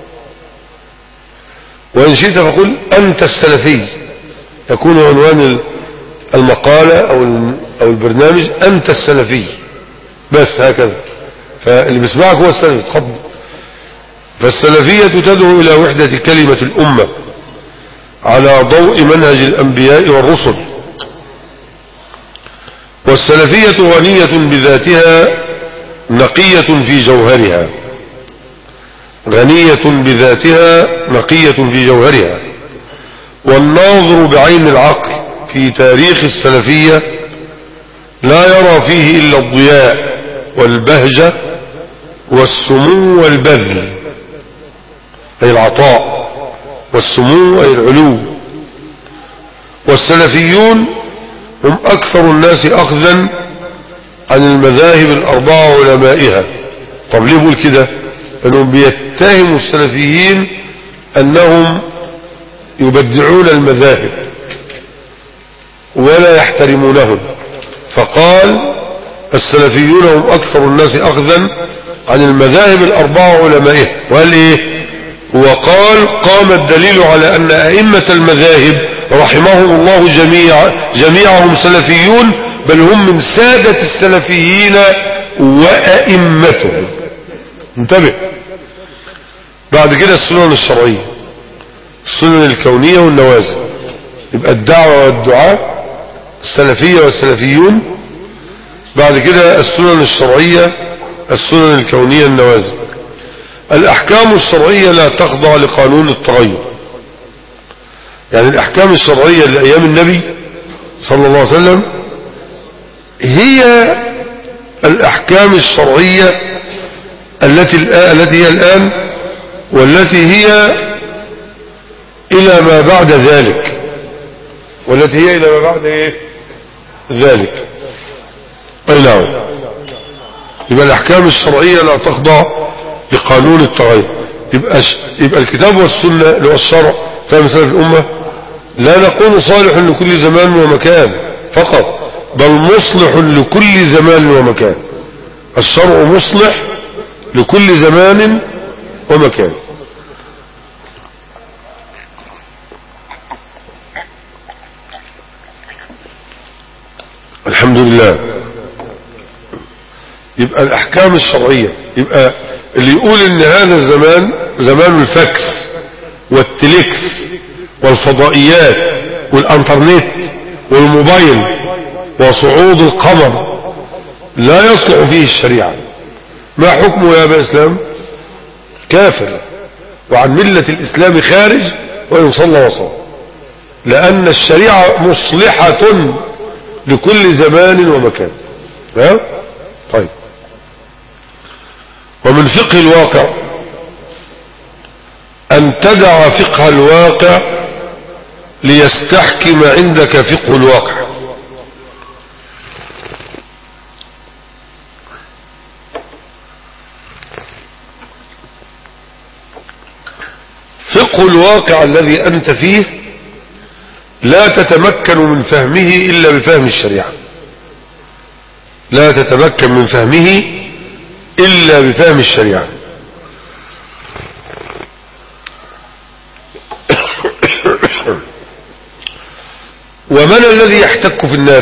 وإن شئت فقل أنت السلفي، يكون عنوان المقالة أو أو البرنامج أنت السلفي بس، هكذا. فاللي بيسمعك هو السلفي. تفضل. فالسلفية تدعو إلى وحدة كلمة الأمة على ضوء منهج الأنبياء والرسل. والسلفية غنية بذاتها نقية في جوهرها. غنية بذاتها نقية في جوهرها. والناظر بعين العقل في تاريخ السلفية لا يرى فيه إلا الضياء والبهجة والسمو والبذل، أي العطاء، والسمو أي العلو. والسلفيون هم أكثر الناس أخذا عن المذاهب الأربعة علمائها. طب ليه بقول كده؟ أنهم بيتهموا السلفيين أنهم يبدعون المذاهب ولا يحترمونهم، فقال السلفيون هم أكثر الناس أخذا عن المذاهب الأربعة علمائها. وقال إيه؟ وقال قام الدليل على أن أئمة المذاهب رحمهم الله جميع جميعهم سلفيون، بل هم من سادة السلفيين وأئمتهم. انتبه. بعد كده السنن الشرعية، السنن الكونية والنوازل. يبقى الدعوة والدعاء السلفية والسلفيون. بعد كده السنن الشرعية، السنن الكونية النوازل. الأحكام الشرعية لا تخضع لقانون التغير. يعني الأحكام الشرعية لأيام النبي صلى الله عليه وسلم هي الأحكام الشرعية التي التي هي الآن، والتي هي إلى ما بعد ذلك، والتي هي إلى ما بعد إيه ذلك. أي نعم. يبقى الأحكام الشرعية لا تخضع لقانون التغير. يبقى, يبقى الكتاب والسنة اللي هو الشرع فهم سلف الأمة لا نقول صالح لكل زمان ومكان فقط، بل مصلح لكل زمان ومكان. الشرع مصلح لكل زمان ومكان. الحمد لله. يبقى الأحكام الشرعية، يبقى اللي يقول ان هذا الزمان زمان الفاكس والتليكس والفضائيات والانترنت والموبايل وصعود القمر لا يصلح فيه الشريعة، ما حكمه يا أبا إسلام؟ كافر وعن ملة الإسلام خارج وإن صلى وصام، لأن الشريعة مصلحة لكل زمان ومكان. ها؟ طيب. ومن فقه الواقع أن تدع فقه الواقع ليستحكم عندك فقه الواقع. فقه الواقع الذي أنت فيه لا تتمكن من فهمه إلا بفهم الشريعة، لا تتمكن من فهمه إلا بفهم الشريعة. ومن الذي يحتك في الناس؟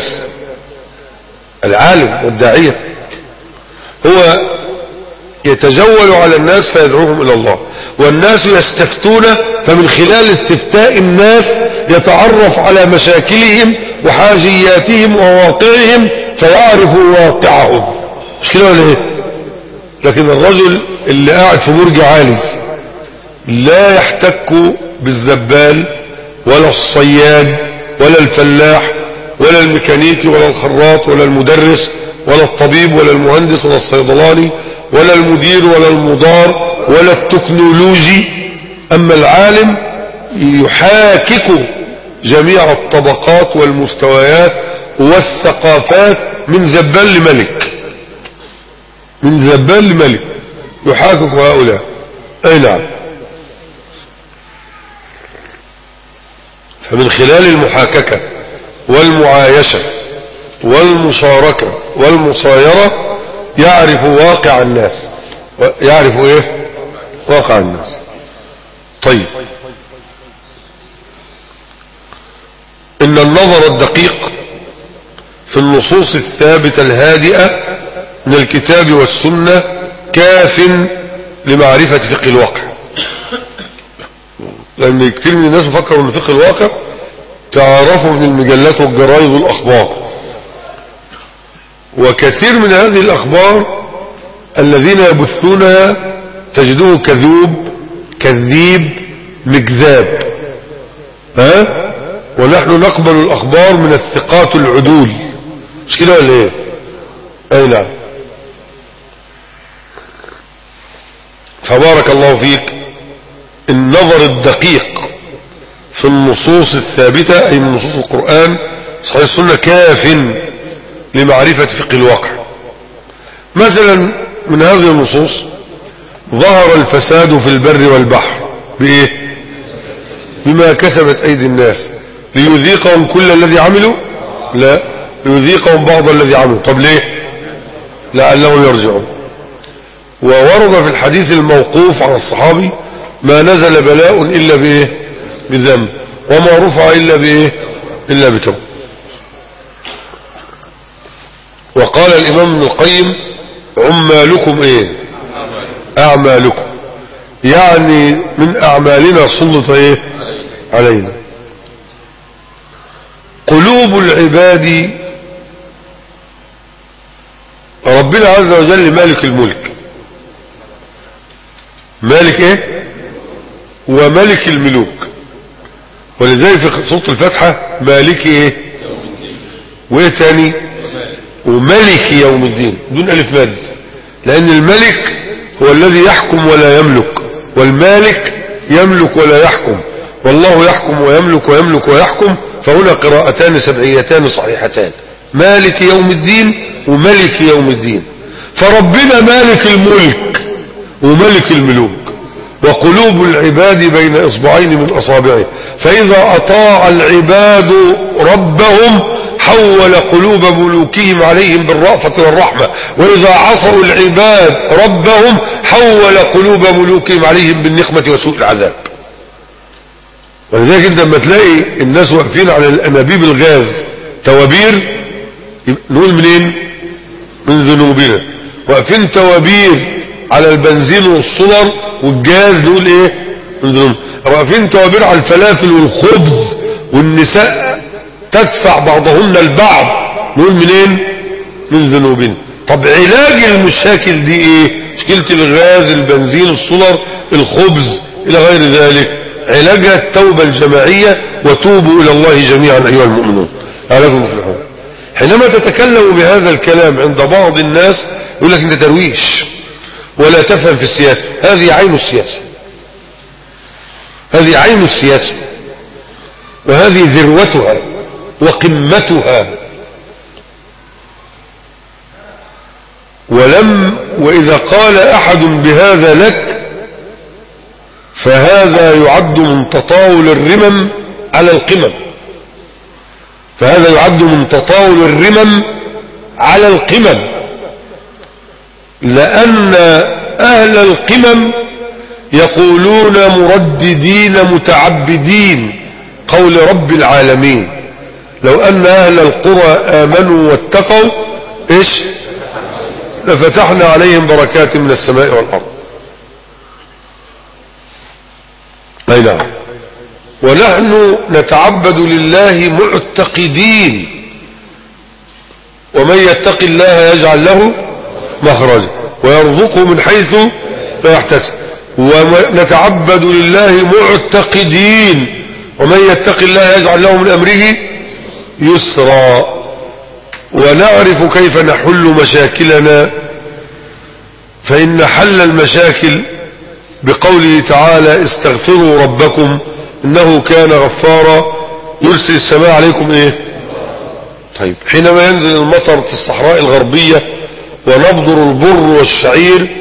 العالم والداعية، هو يتجول على الناس فيدعوهم إلى الله، والناس يستفتون، فمن خلال استفتاء الناس يتعرف على مشاكلهم وحاجياتهم وواقعهم فيعرف واقعهم. مش كده ولا ايه؟ لكن الرجل اللي قاعد في برج عالي لا يحتك بالزبال ولا الصياد ولا الفلاح ولا الميكانيكي ولا الخراط ولا المدرس ولا الطبيب ولا المهندس ولا الصيدلاني ولا المدير ولا المدار ولا التكنولوجي. أما العالم يحاكك جميع الطبقات والمستويات والثقافات من زبال لملك، من زبال لملك يحاكك هؤلاء. أي نعم. فمن خلال المحاككة والمعايشة والمشاركة والمصايرة يعرف واقع الناس، يعرف ايه؟ واقع الناس. طيب، إن النظر الدقيق في النصوص الثابتة الهادئة من الكتاب والسنة كاف لمعرفة فقه الواقع. لأن كتير من الناس بفكروا أن فقه الواقع تعرفوا من المجلات والجرائد والأخبار، وكثير من هذه الأخبار الذين يبثونها تجدوه كذوب كذيب مكذاب. ها؟ ونحن نقبل الأخبار من الثقات العدول، مش كده ولا ايه؟ اي نعم. فبارك الله فيك، النظر الدقيق في النصوص الثابتة أي من نصوص القرآن صحيح السنة كاف لمعرفة فقه الواقع. مثلا من هذه النصوص ظهر الفساد في البر والبحر بإيه؟ بما كسبت أيدي الناس ليذيقهم كل الذي عملوا؟ لا، ليذيقهم بعض الذي عملوا. طب ليه؟ لعلهم يرجعون. وورد في الحديث الموقوف على الصحابي ما نزل بلاء إلا بإيه؟ بذنب، وما رفع إلا بإيه؟ إلا بتوبة. وقال الإمام ابن القيم عمالكم إيه؟ أعمالكم، يعني من أعمالنا سلط إيه؟ علينا. قلوب العباد، ربنا عز وجل مالك الملك، مالك ايه؟ وملك الملوك. ولذلك في سورة الفاتحة مالك ايه؟ وايه تاني؟ وملك يوم الدين دون ألف ماد، لأن الملك هو الذي يحكم ولا يملك، والمالك يملك ولا يحكم، والله يحكم ويملك ويملك ويحكم. فهنا قراءتان سبعيتان صحيحتان، مالك يوم الدين وملك يوم الدين. فربنا مالك الملك وملك الملوك، وقلوب العباد بين إصبعين من أصابعه، فإذا أطاع العباد ربهم حول قلوب ملوكهم عليهم بالرأفة والرحمة، وإذا عصوا العباد ربهم حول قلوب ملوكهم عليهم بالنقمة وسوء العذاب. ولذلك انت لما تلاقي الناس واقفين على الانابيب الغاز توابير، نقول منين؟ من ذنوبنا. واقفين توابير على البنزين والسولر والجاز، نقول ايه؟ من ذنوبنا. واقفين توابير على الفلافل والخبز والنساء تدفع بعضهن البعض، نقول منين؟ من ذنوبنا. طب علاج المشاكل دي ايه؟ مشكلة الغاز، البنزين، السولر، الخبز الى غير ذلك، علاجها التوبة الجماعية، وتوبوا الى الله جميعا ايها المؤمنون لعلكم تفلحون. حينما تتكلم بهذا الكلام عند بعض الناس يقول لك انت ترويش ولا تفهم في السياسة. هذه عين السياسة، هذه عين السياسة، وهذه ذروتها وقمتها. ولم وإذا قال أحد بهذا لك فهذا يعد من تطاول الرمم على القمم، فهذا يعد من تطاول الرمم على القمم، لأن أهل القمم يقولون مرددين متعبدين قول رب العالمين: لو أن أهل القرى آمنوا واتقوا إيش لفتحنا عليهم بركات من السماء والأرض. أي نعم. ونحن نتعبد لله معتقدين: ومن يتق الله يجعل له مخرجا ويرزقه من حيث لا يحتسب. ونتعبد لله معتقدين: ومن يتق الله يجعل له من أمره يسرا. ونعرف كيف نحل مشاكلنا، فإن حل المشاكل بقوله تعالى: استغفروا ربكم إنه كان غفارا يرسل السماء عليكم إيه؟ طيب حينما ينزل المطر في الصحراء الغربية ونبذر البر والشعير،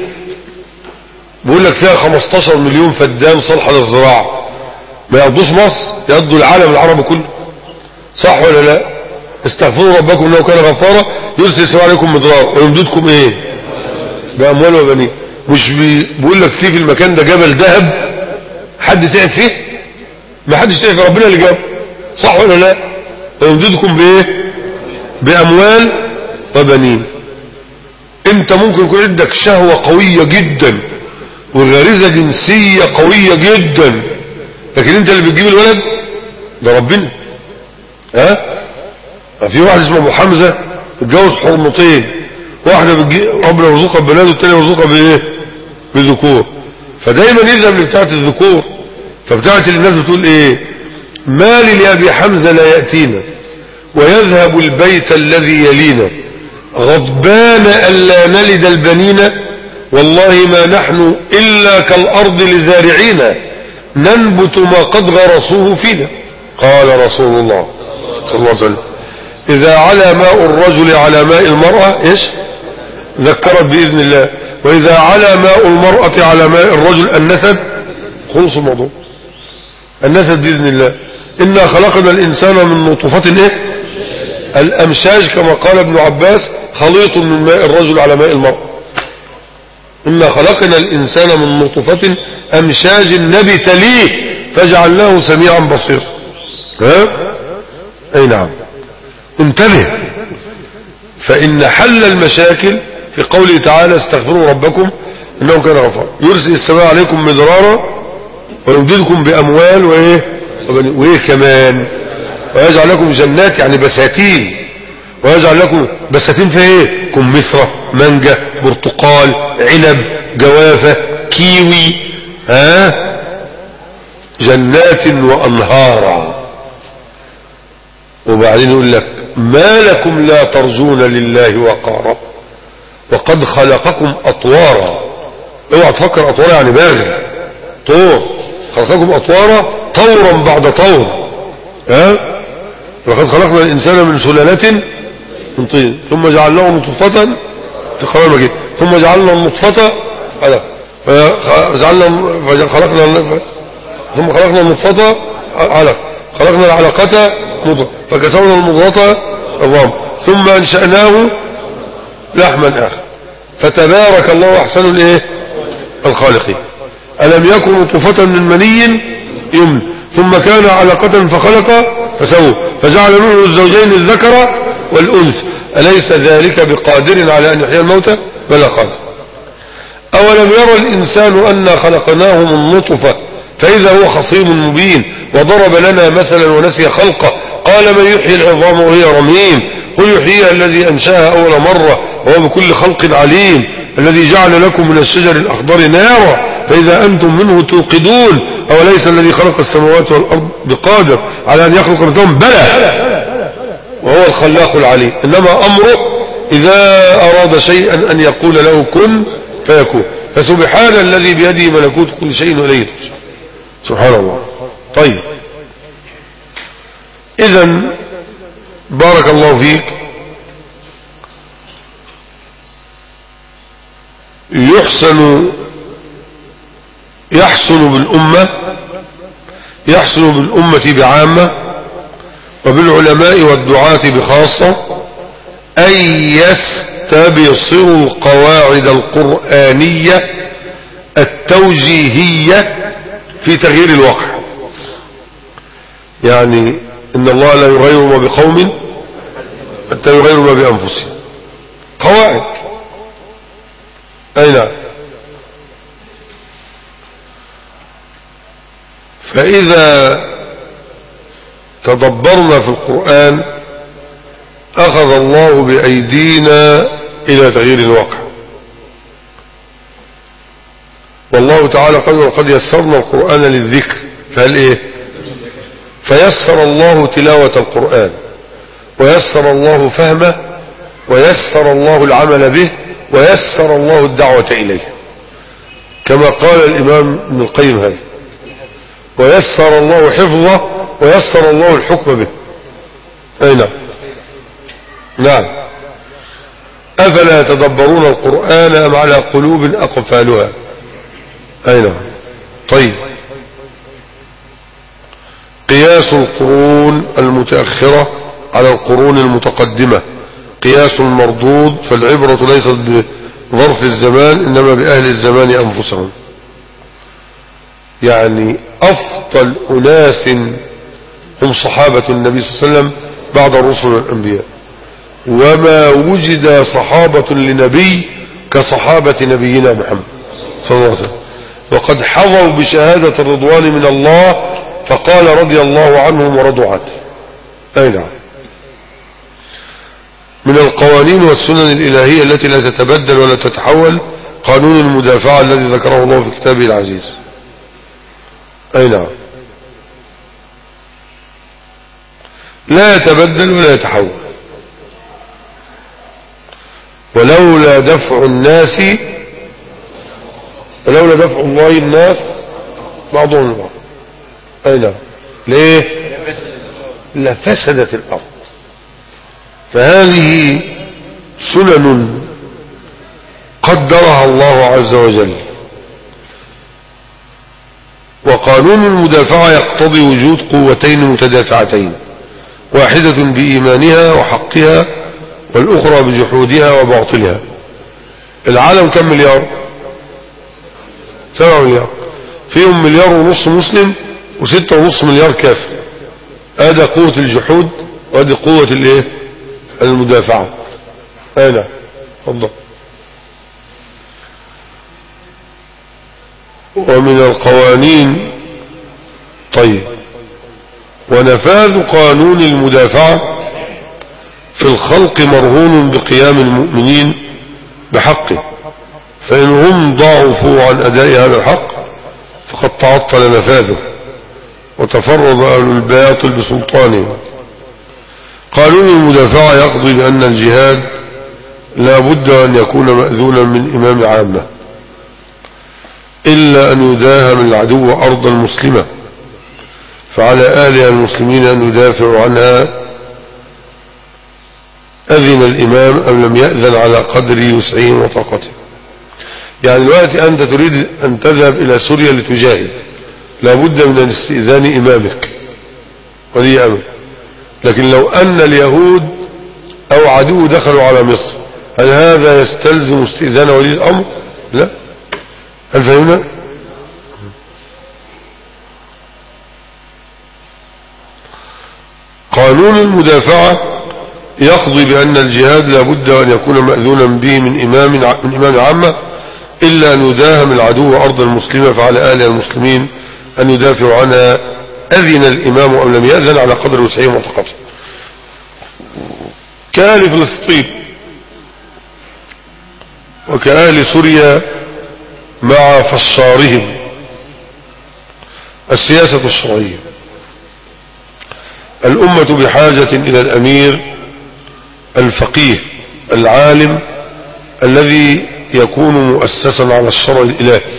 بيقول لك فيها خمستاشر مليون فدان صالحة للزراعة، ما يقضوش مصر، يقضوا العالم العربي كله، صح ولا لا؟ استغفروا ربكم انه كان غفارا يرسل السماء عليكم مدرارا ويمددكم ايه؟ باموال وبنين. مش بيقول لك فيه في المكان ده جبل ذهب حد تعب فيه؟ ما حدش تعب، ربنا اللي جابه، صح ولا لا؟ ويمددكم بايه؟ باموال وبنين. انت ممكن يكون عندك شهوة قوية جدا وغريزة جنسية قوية جدا، لكن انت اللي بتجيب الولد ده ربنا. ها؟ في واحد اسمه ابو حمزة اتجوز حرمتين، واحدة ربنا يرزقها ببنات والتانية يرزقها بايه؟ بذكور. فدايما يذهب لبتاعة الذكور، فبتاعة الناس بتقول ايه؟ مال لأبي حمزة لا يأتينا ويذهب البيت الذي يلينا غضبان ألا نلد البنين والله ما نحن إلا كالأرض لزارعينا ننبت ما قد غرسوه فينا. قال رسول الله صلى الله عليه وسلم: إذا على ماء الرجل على ماء المرأة إيش؟ ذكرت بإذن الله. وإذا على ماء المرأة على ماء الرجل النسد، خلص الموضوع، النسد بإذن الله. إنا خلقنا الإنسان من نطفة إيه؟ الأمشاج، كما قال ابن عباس: خليط من ماء الرجل على ماء المرأة. إنا خلقنا الإنسان من نطفة أمشاج نبتليه فجعلناه سميعا بصيرا. ها؟ أي نعم. انتبه، فإن حل المشاكل في قوله تعالى: استغفروا ربكم إنه كان غفارا يرسل السماء عليكم مدرارا ويمددكم بأموال وإيه وإيه كمان ويجعل لكم جنات، يعني بساتين، ويجعل لكم بساتين في إيه؟ كمثرى، مانجا، برتقال، عنب، جوافة، كيوي، ها، جنات وأنهارا. وبعدين يقول لك: ما لكم لا ترجون لله وقارا وقد خلقكم أطوارا. اوعى تفكر أطوارا يعني باغي، طور، خلقكم أطوارا طورا بعد طور. ها؟ وقد خلقنا الإنسان من سلالة من طين ثم جعلناه نطفة في قرار مجيد ثم جعلنا النطفة علقة فجعلنا خلقنا ثم خلقنا النطفة علقة خلقنا العلقة مضغة فكسونا المضغة عظام ثم أنشأناه لحما آخر فتبارك الله أحسن الإيه الخالقين. ألم يكن نطفة من مني يمن ثم كان علقة فخلق فسوى فجعل منه الزوجين الذكر والأنثى أليس ذلك بقادر على أن يحيي الموتى؟ بلى قادر. أولم يرى الإنسان أنا خلقناه من نطفة فإذا هو خصيم مبين وضرب لنا مثلا ونسي خلقه قال من يحيي العظام وهي رميم قل يحييها الذي أنشأها أول مرة وهو بكل خلق عليم، الذي جعل لكم من الشجر الأخضر نارا فإذا أنتم منه توقدون، أوليس الذي خلق السماوات والأرض بقادر على أن يخلق مثلهم؟ بلى وهو الخلاق العليم. إنما أمره إذا أراد شيئا أن يقول له كن فيكون. فسبحان الذي بيده ملكوت كل شيء وإليه ترجعون. سبحان الله. طيب إذن بارك الله فيك، يحسن يحسن بالأمة يحسن بالأمة بعامة وبالعلماء والدعاة بخاصة أن يستبصروا القواعد القرآنية التوجيهية في تغيير الواقع. يعني إن الله لا يغير ما بقوم حتى يغيروا ما بأنفسهم. قواعد أي نعم. فإذا تدبرنا في القرآن أخذ الله بأيدينا إلى تغيير الواقع. والله تعالى قال وقد يسرنا القرآن للذكر فهل إيه؟ فيسر الله تلاوة القرآن ويسر الله فهمه ويسر الله العمل به ويسر الله الدعوة إليه، كما قال الإمام ابن القيم هذا، ويسر الله حفظه ويسر الله الحكم به. أي نعم نعم. أفلا يتدبرون القرآن أم على قلوب أقفالها؟ أي نعم. طيب قياس القرون المتأخرة على القرون المتقدمة قياس مردود، فالعبرة ليست بظرف الزمان إنما بأهل الزمان أنفسهم. يعني أفضل أناس هم صحابة النبي صلى الله عليه وسلم بعد الرسل والأنبياء، وما وجد صحابة لنبي كصحابة نبينا محمد صلى الله عليه وسلم، وقد حظوا بشهادة الرضوان من الله، فقال رضي الله عنهم ورضوا عنه. أي نعم. من القوانين والسنن الإلهية التي لا تتبدل ولا تتحول قانون المدافعة الذي ذكره الله في كتابه العزيز. أي نعم. لا يتبدل ولا يتحول. ولولا دفع الناس ولولا دفع الله الناس بعضهم البعض. أي نعم. ليه؟ لفسدت الأرض. فهذه سنن قدرها الله عز وجل. وقانون المدافعة يقتضي وجود قوتين متدافعتين، واحدة بإيمانها وحقها والأخرى بجحودها وباطلها. العالم كم مليار؟ سبعة مليار، فيهم مليار ونص مسلم وستة ونص مليار كافر. هذا قوة الجحود وهذه قوة الايه؟ المدافعة. أنا تفضل. ومن القوانين طيب ونفاذ قانون المدافعة في الخلق مرهون بقيام المؤمنين بحقه، فإن هم ضعفوا عن أداء هذا الحق فقد تعطل نفاذه وتفرض أهل الباطل بسلطانه. قانون المدافعة يقضي بأن الجهاد لا بد أن يكون مأذونا من إمام عامة، إلا أن يداهم العدو أرضا مسلمة، فعلى أهلها المسلمين أن يدافعوا عنها أذن الإمام أم لم يأذن على قدر وسعهم وطاقته. يعني دلوقتي أنت تريد أن تذهب إلى سوريا لتجاهد، لابد من استئذان إمامك ولي أمر. لكن لو أن اليهود أو عدو دخلوا على مصر هل هذا يستلزم استئذان ولي الأمر؟ لا. هل فهمنا؟ قانون المدافعة يقضي بأن الجهاد لا بد أن يكون مأذونا به من إمام من إمام عامة، إلا أن يداهم العدو أرض المسلمة، فعلى أهلها المسلمين أن يدافعوا عنها أذن الإمام أم لم يأذن على قدر وسعهم وطاقته. كأهل فلسطين وكأهل سوريا مع فشارهم. السياسة الشرعية. الأمة بحاجة إلى الأمير الفقيه العالم الذي يكون مؤسسا على الشرع الإلهي.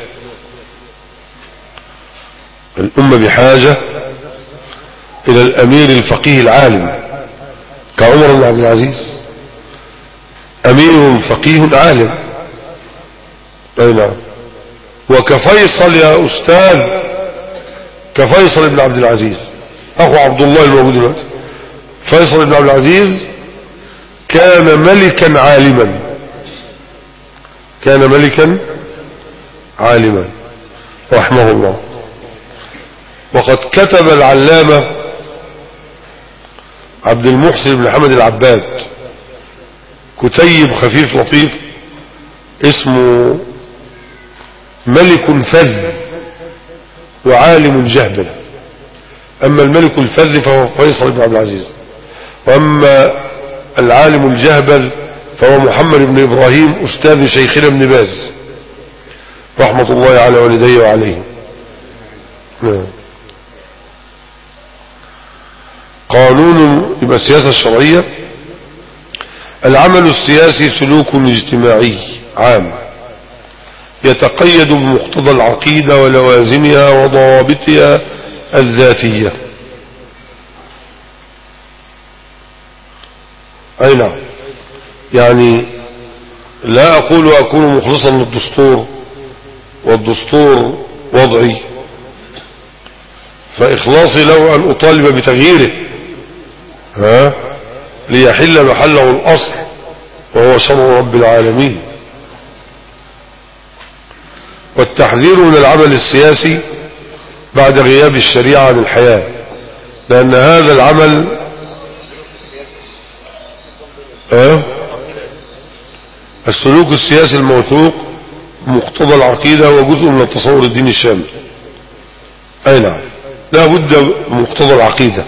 الأمة بحاجة إلى الأمير الفقيه العالم كعمر بن عبد العزيز، أمير فقيه عالم. أي نعم. وكفيصل يا أستاذ، كفيصل بن عبد العزيز أخو عبد الله الموجود دلوقتي. فيصل بن عبد العزيز كان ملكا عالما، كان ملكا عالما رحمه الله. وقد كتب العلامة عبد المحسن بن حمد العباد كتيب خفيف لطيف اسمه ملك فذ وعالم جهبذ. أما الملك الفذ فهو فيصل بن عبد العزيز، وأما العالم الجهبذ فهو محمد بن إبراهيم أستاذ شيخنا ابن باز رحمة الله على والديه وعليه. قانون يبقى السياسة الشرعية. العمل السياسي سلوك اجتماعي عام يتقيد بمقتضى العقيدة ولوازمها وضوابطها الذاتية. أي نعم. يعني لا أقول أكون مخلصا للدستور والدستور وضعي فإخلاصي له أن أطالب بتغييره ها ليحل محله الأصل وهو شرع رب العالمين. والتحذير من العمل السياسي بعد غياب الشريعة عن الحياة، لأن هذا العمل ها السلوك السياسي الموثوق مقتضى العقيدة وجزء من التصور الديني الشامل. أي نعم، لا بد من مقتضى العقيدة.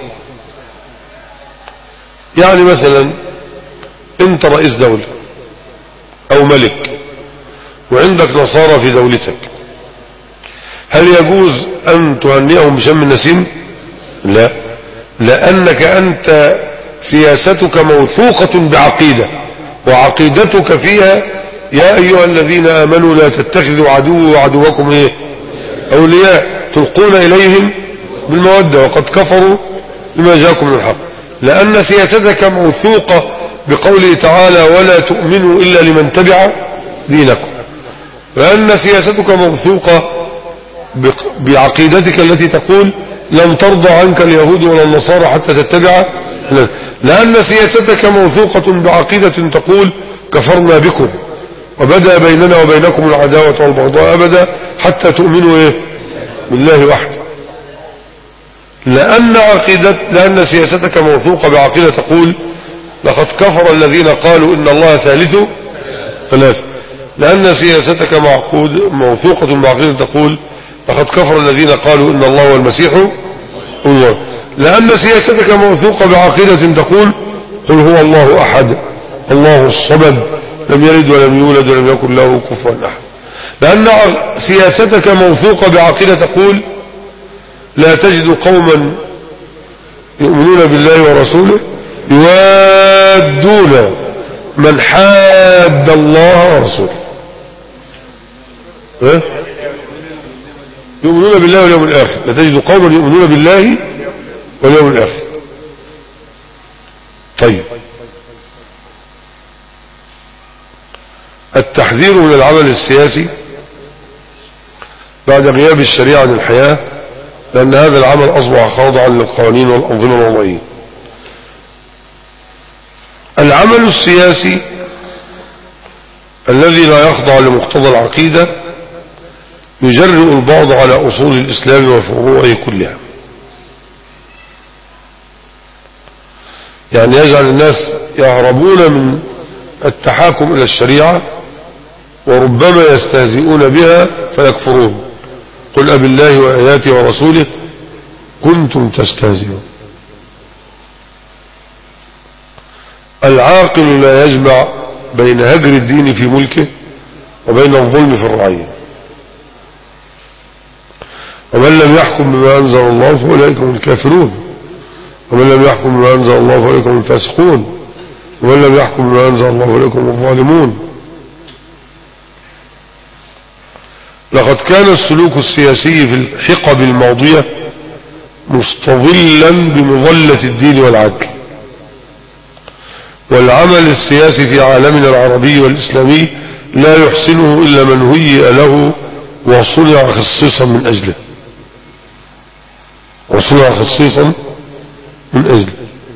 يعني مثلا انت رئيس دولة او ملك وعندك نصارى في دولتك، هل يجوز ان تهنئهم بشم النسيم؟ لا، لانك انت سياستك موثوقة بعقيدة، وعقيدتك فيها يا ايها الذين امنوا لا تتخذوا عدو وعدوكم ايه اولياء تلقون اليهم بالمودة وقد كفروا بما جاءكم من الحق. لأن سياستك موثوقة بقوله تعالى ولا تؤمنوا إلا لمن تبع دينكم، لأن سياستك موثوقة بعقيدتك التي تقول لن ترضى عنك اليهود ولا النصارى حتى تتبع، لأن سياستك موثوقة بعقيدة تقول كفرنا بكم وبدأ بيننا وبينكم العداوة والبغضاء أبدا حتى تؤمنوا إيه بالله وحده. لأن عقيدة لأن سياستك موثوقة بعقيدة تقول لقد كفر الذين قالوا إن الله ثالث ثلاثة، لأن سياستك معقود موثوقة بعقيدة تقول لقد كفر الذين قالوا إن الله هو المسيح الله، لأن سياستك موثوقة بعقيدة تقول قل هو الله أحد الله الصمد لم يلد ولم يولد ولم يكن له كفوا أحد، لأن سياستك موثوقة بعقيدة تقول لا تجد قوما يؤمنون بالله ورسوله يوادون من حاد الله ورسوله ها؟ يؤمنون بالله واليوم الآخر. لا تجد قوما يؤمنون بالله واليوم الآخر. طيب، التحذير من العمل السياسي بعد غياب الشريعة عن الحياة، لأن هذا العمل أصبح خاضعا للقوانين والأنظمة الوضعية. العمل السياسي الذي لا يخضع لمقتضى العقيدة يجرئ البعض على أصول الإسلام وفروعه كلها، يعني يجعل الناس يهربون من التحاكم إلى الشريعة وربما يستهزئون بها فيكفرون. قل أب الله وآياته ورسوله كنتم تستهزئون. العاقل لا يجمع بين هجر الدين في ملكه وبين الظلم في الرعية. ومن لم يحكم بما أنزل الله فأولئك هم الكافرون، ومن لم يحكم بما أنزل الله فأولئك هم الفاسقون، ومن لم يحكم بما أنزل الله فأولئك هم الظالمون. لقد كان السلوك السياسي في الحقب الماضية مستظلا بمظلة الدين والعدل، والعمل السياسي في عالمنا العربي والإسلامي لا يحسنه إلا من هيئ له وصنع خصيصا من أجله وصنع خصيصا من أجله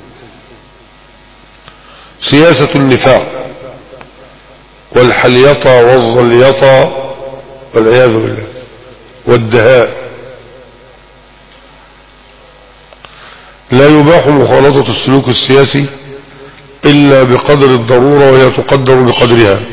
سياسة النفاق والحليطة والظليطة والعياذ بالله والدهاء. لا يباح مخالطة السلوك السياسي إلا بقدر الضرورة، وهي تقدر بقدرها.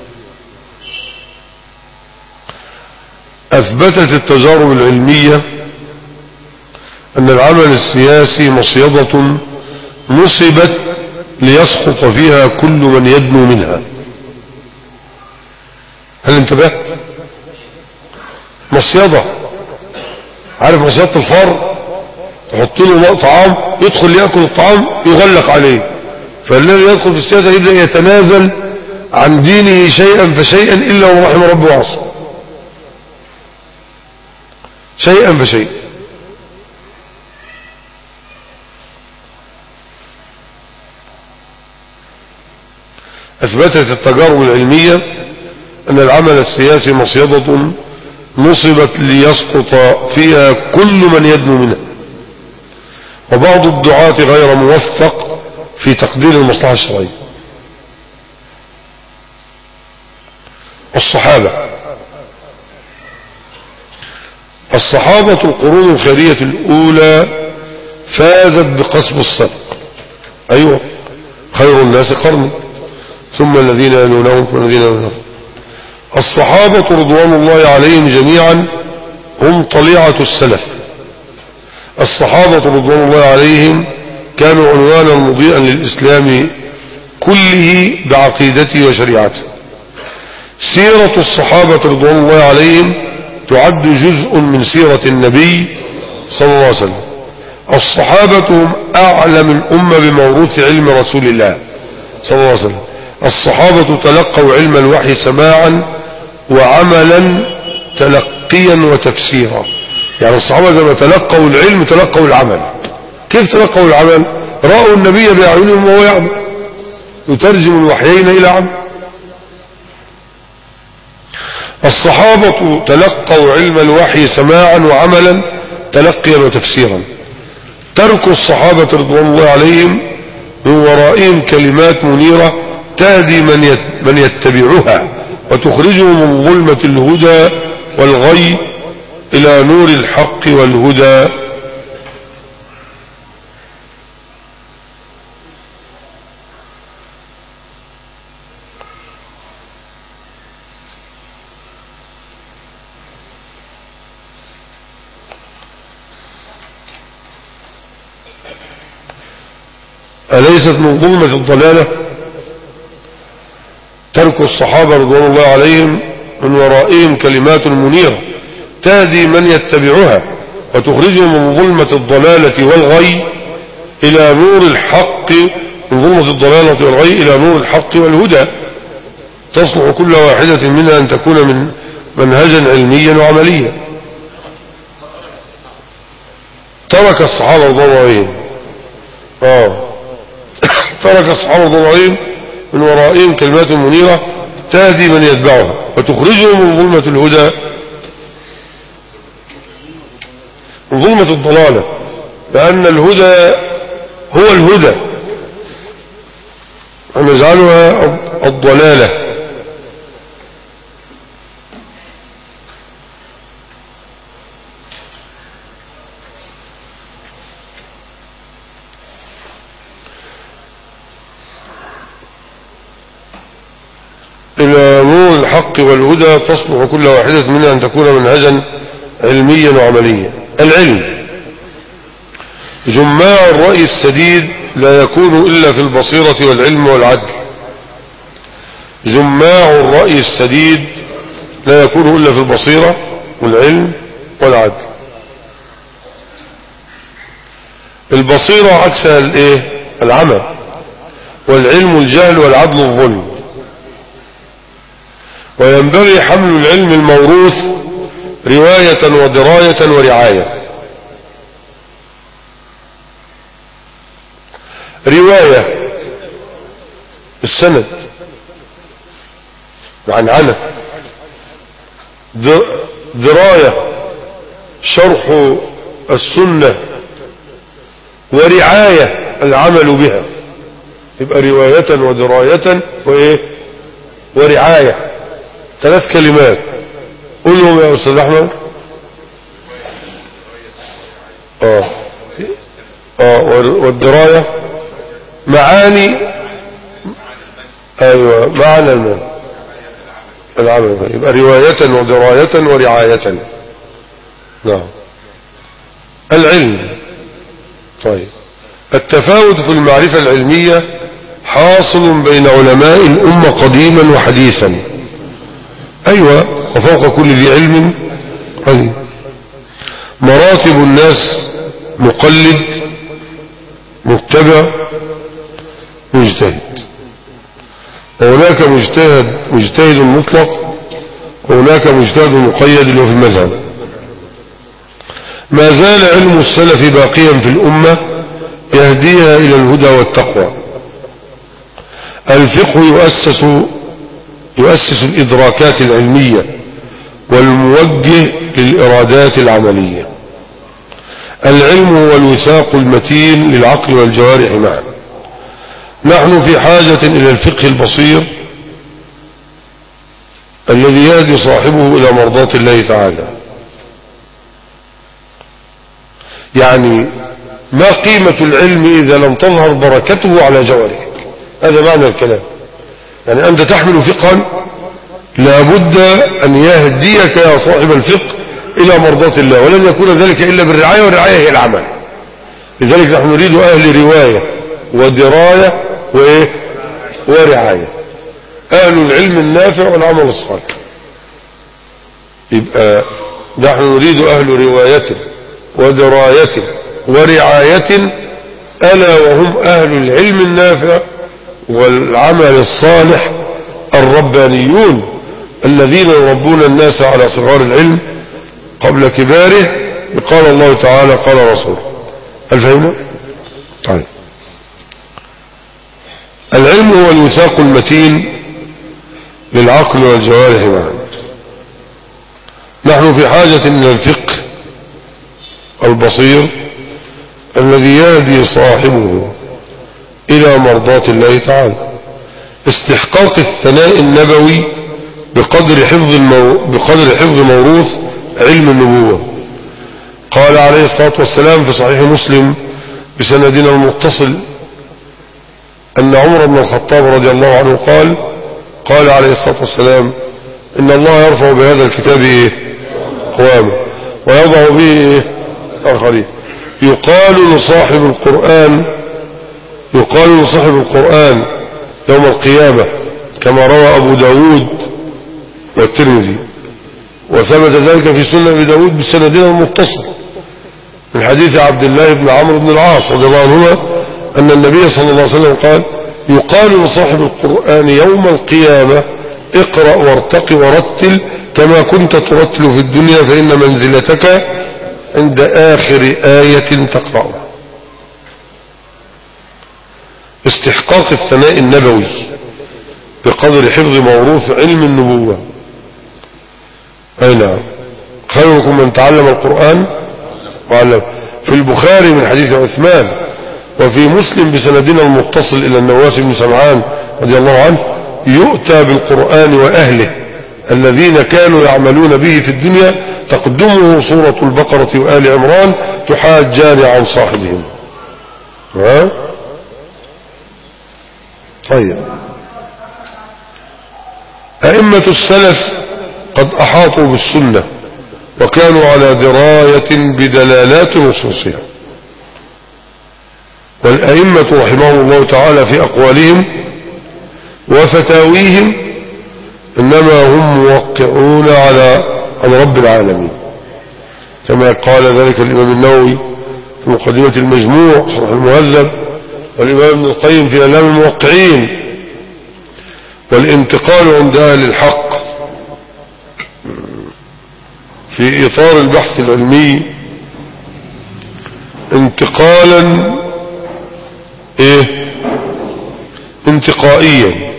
أثبتت التجارب العلمية أن العمل السياسي مصيدة نصبت ليسقط فيها كل من يدنو منها. هل انتبهت؟ مصيدة، عارف مصيدة الفار؟ تحط له طعام يدخل يأكل الطعام يغلق عليه، فالذي يدخل في السياسة يبدأ يتنازل عن دينه شيئا فشيئا إلا من رحم ربه وعصى، شيئا فشيئا. أثبتت التجارب العلمية أن العمل السياسي مصيدة نصبت ليسقط فيها كل من يدنو منها، وبعض الدعاة غير موفق في تقدير المصلحة الشرعية. الصحابة الصحابة القرون الخيرية الأولى فازت بقصب الصدق. أيوة، خير الناس قرني ثم الذين يلونهم ثم الذين يلونهم. الصحابة رضوان الله عليهم جميعا هم طليعة السلف. الصحابة رضوان الله عليهم كانوا عنوانا مضيئا للإسلام كله بعقيدته وشريعته. سيرة الصحابة رضوان الله عليهم تعد جزء من سيرة النبي صلى الله عليه وسلم. الصحابة هم أعلم الأمة بموروث علم رسول الله صلى الله عليه وسلم. الصحابة تلقوا علم الوحي سماعا وعملا تلقيا وتفسيرا. يعني الصحابة لما تلقوا العلم تلقوا العمل. كيف تلقوا العمل؟ رأوا النبي بأعينهم وهو يعمل، يترجم الوحيين إلى عمل. الصحابة تلقوا علم الوحي سماعا وعملا تلقيا وتفسيرا. ترك الصحابة رضوان الله عليهم من ورائهم كلمات منيرة تهدي من من يتبعها وتخرجهم من ظلمة الهدى والغي إلى نور الحق والهدى. أليست من ظلمة الضلالة ترك الصحابة رضوان الله عليهم من ورائهم كلمات منيرة تهدي من يتبعها وتخرجهم من ظلمة الضلالة والغي إلى نور الحق، من ظلمة الضلالة والغي إلى نور الحق والهدى. تصلح كل واحدة منها أن تكون من منهجا علميا وعمليا. ترك الصحابة رضوان الله عليهم آه ترك الصحابة رضوان الله عليهم من ورائهم كلمات منيرة تهدي من يتبعها وتخرجهم من ظلمة الهدى، من ظلمة الضلالة، لأن الهدى هو الهدى ونجعلها الضلالة. إلى نور الحق والهدى تصلح كل واحدة منها أن تكون منهجا علميا وعمليا. العلم جماع الرأي السديد لا يكون إلا في البصيرة والعلم والعدل. جماع الرأي السديد لا يكون إلا في البصيرة والعلم والعدل. البصيرة عكسها الايه؟ العمى، والعلم الجهل، والعدل الظلم. وينبغي حمل العلم الموروث رواية ودراية ورعاية. رواية السند عنعنة، دراية شرح السنة، ورعاية العمل بها. يبقى رواية ودراية وإيه ورعاية، ثلاث كلمات. قولهم يا أستاذ أحمد. آه آه والدراية معاني، أيوة معنى المال العمل. يبقى رواية ودراية ورعاية. نعم. العلم. طيب، التفاوت في المعرفة العلمية حاصل بين علماء الأمة قديما وحديثا. أيوة، وفوق كل ذي علم علم. مراتب الناس مقلد، متبع، مجتهد. وهناك مجتهد مجتهد مطلق، وهناك مجتهد مقيد له في المذهب. ما زال علم السلف باقيا في الأمة يهديها إلى الهدى والتقوى. الفقه يؤسس يؤسس الإدراكات العلمية والموجه للإرادات العملية. العلم هو الوثاق المتين للعقل والجوارح معا. نحن في حاجة إلى الفقه البصير الذي يهدي صاحبه إلى مرضاة الله تعالى. يعني ما قيمة العلم إذا لم تظهر بركته على جوارحك؟ هذا معنى الكلام. يعني أنت تحمل فقها، لابد أن يهديك يا صاحب الفقه إلى مرضاة الله، ولن يكون ذلك إلا بالرعاية، والرعاية هي العمل. لذلك نحن نريد أهل رواية ودراية وإيه ورعاية، أهل العلم النافع والعمل الصالح. يبقى نحن نريد أهل رواية ودراية ورعاية، ألا وهم أهل العلم النافع والعمل الصالح الربانيون الذين يربون الناس على صغار العلم قبل كباره. قال الله تعالى قال رسوله. هل فهمنا؟ طيب، العلم هو الوثاق المتين للعقل والجوارح معا. نحن في حاجة إلى الفقه البصير الذي يهدي صاحبه إلى مرضاة الله تعالى. استحقاق الثناء النبوي بقدر حفظ المو... بقدر حفظ موروث علم النبوة. قال عليه الصلاة والسلام في صحيح مسلم بسندنا المتصل أن عمر بن الخطاب رضي الله عنه قال قال عليه الصلاة والسلام: إن الله يرفع بهذا الكتاب إيه؟ قوامه، ويضع به إيه؟ آخرين. يقال لصاحب القرآن يقال لصاحب القرآن يوم القيامة، كما روى أبو داود والترمذي، وثبت ذلك في سنن أبي داود بسندنا المتصل من حديث عبد الله بن عمرو بن العاص رضي الله عنهما أن النبي صلى الله عليه وسلم قال: يقال لصاحب القرآن يوم القيامة: اقرأ وارتق ورتل كما كنت ترتل في الدنيا، فإن منزلتك عند آخر آية تقرأها. استحقاق الثناء النبوي بقدر حفظ موروث علم النبوة. أي نعم. خيركم من تعلم القرآن وعلم. في البخاري من حديث عثمان، وفي مسلم بسندنا المتصل إلى النواس بن سمعان رضي الله عنه: يؤتى بالقرآن وأهله الذين كانوا يعملون به في الدنيا تقدمه سورة البقرة وآل عمران تحاجان عن صاحبهم. ها؟ طيب، أئمة السلف قد أحاطوا بالسنة وكانوا على دراية بدلالات نصوصها، والأئمة رحمهم الله تعالى في أقوالهم وفتاويهم إنما هم موقعون على عن رب العالمين، كما قال ذلك الإمام النووي في مقدمة المجموع شرح المهذب، والإمام ابن القيم في إعلام الموقعين. والانتقال عند أهل الحق في إطار البحث العلمي انتقالا إيه انتقائيا.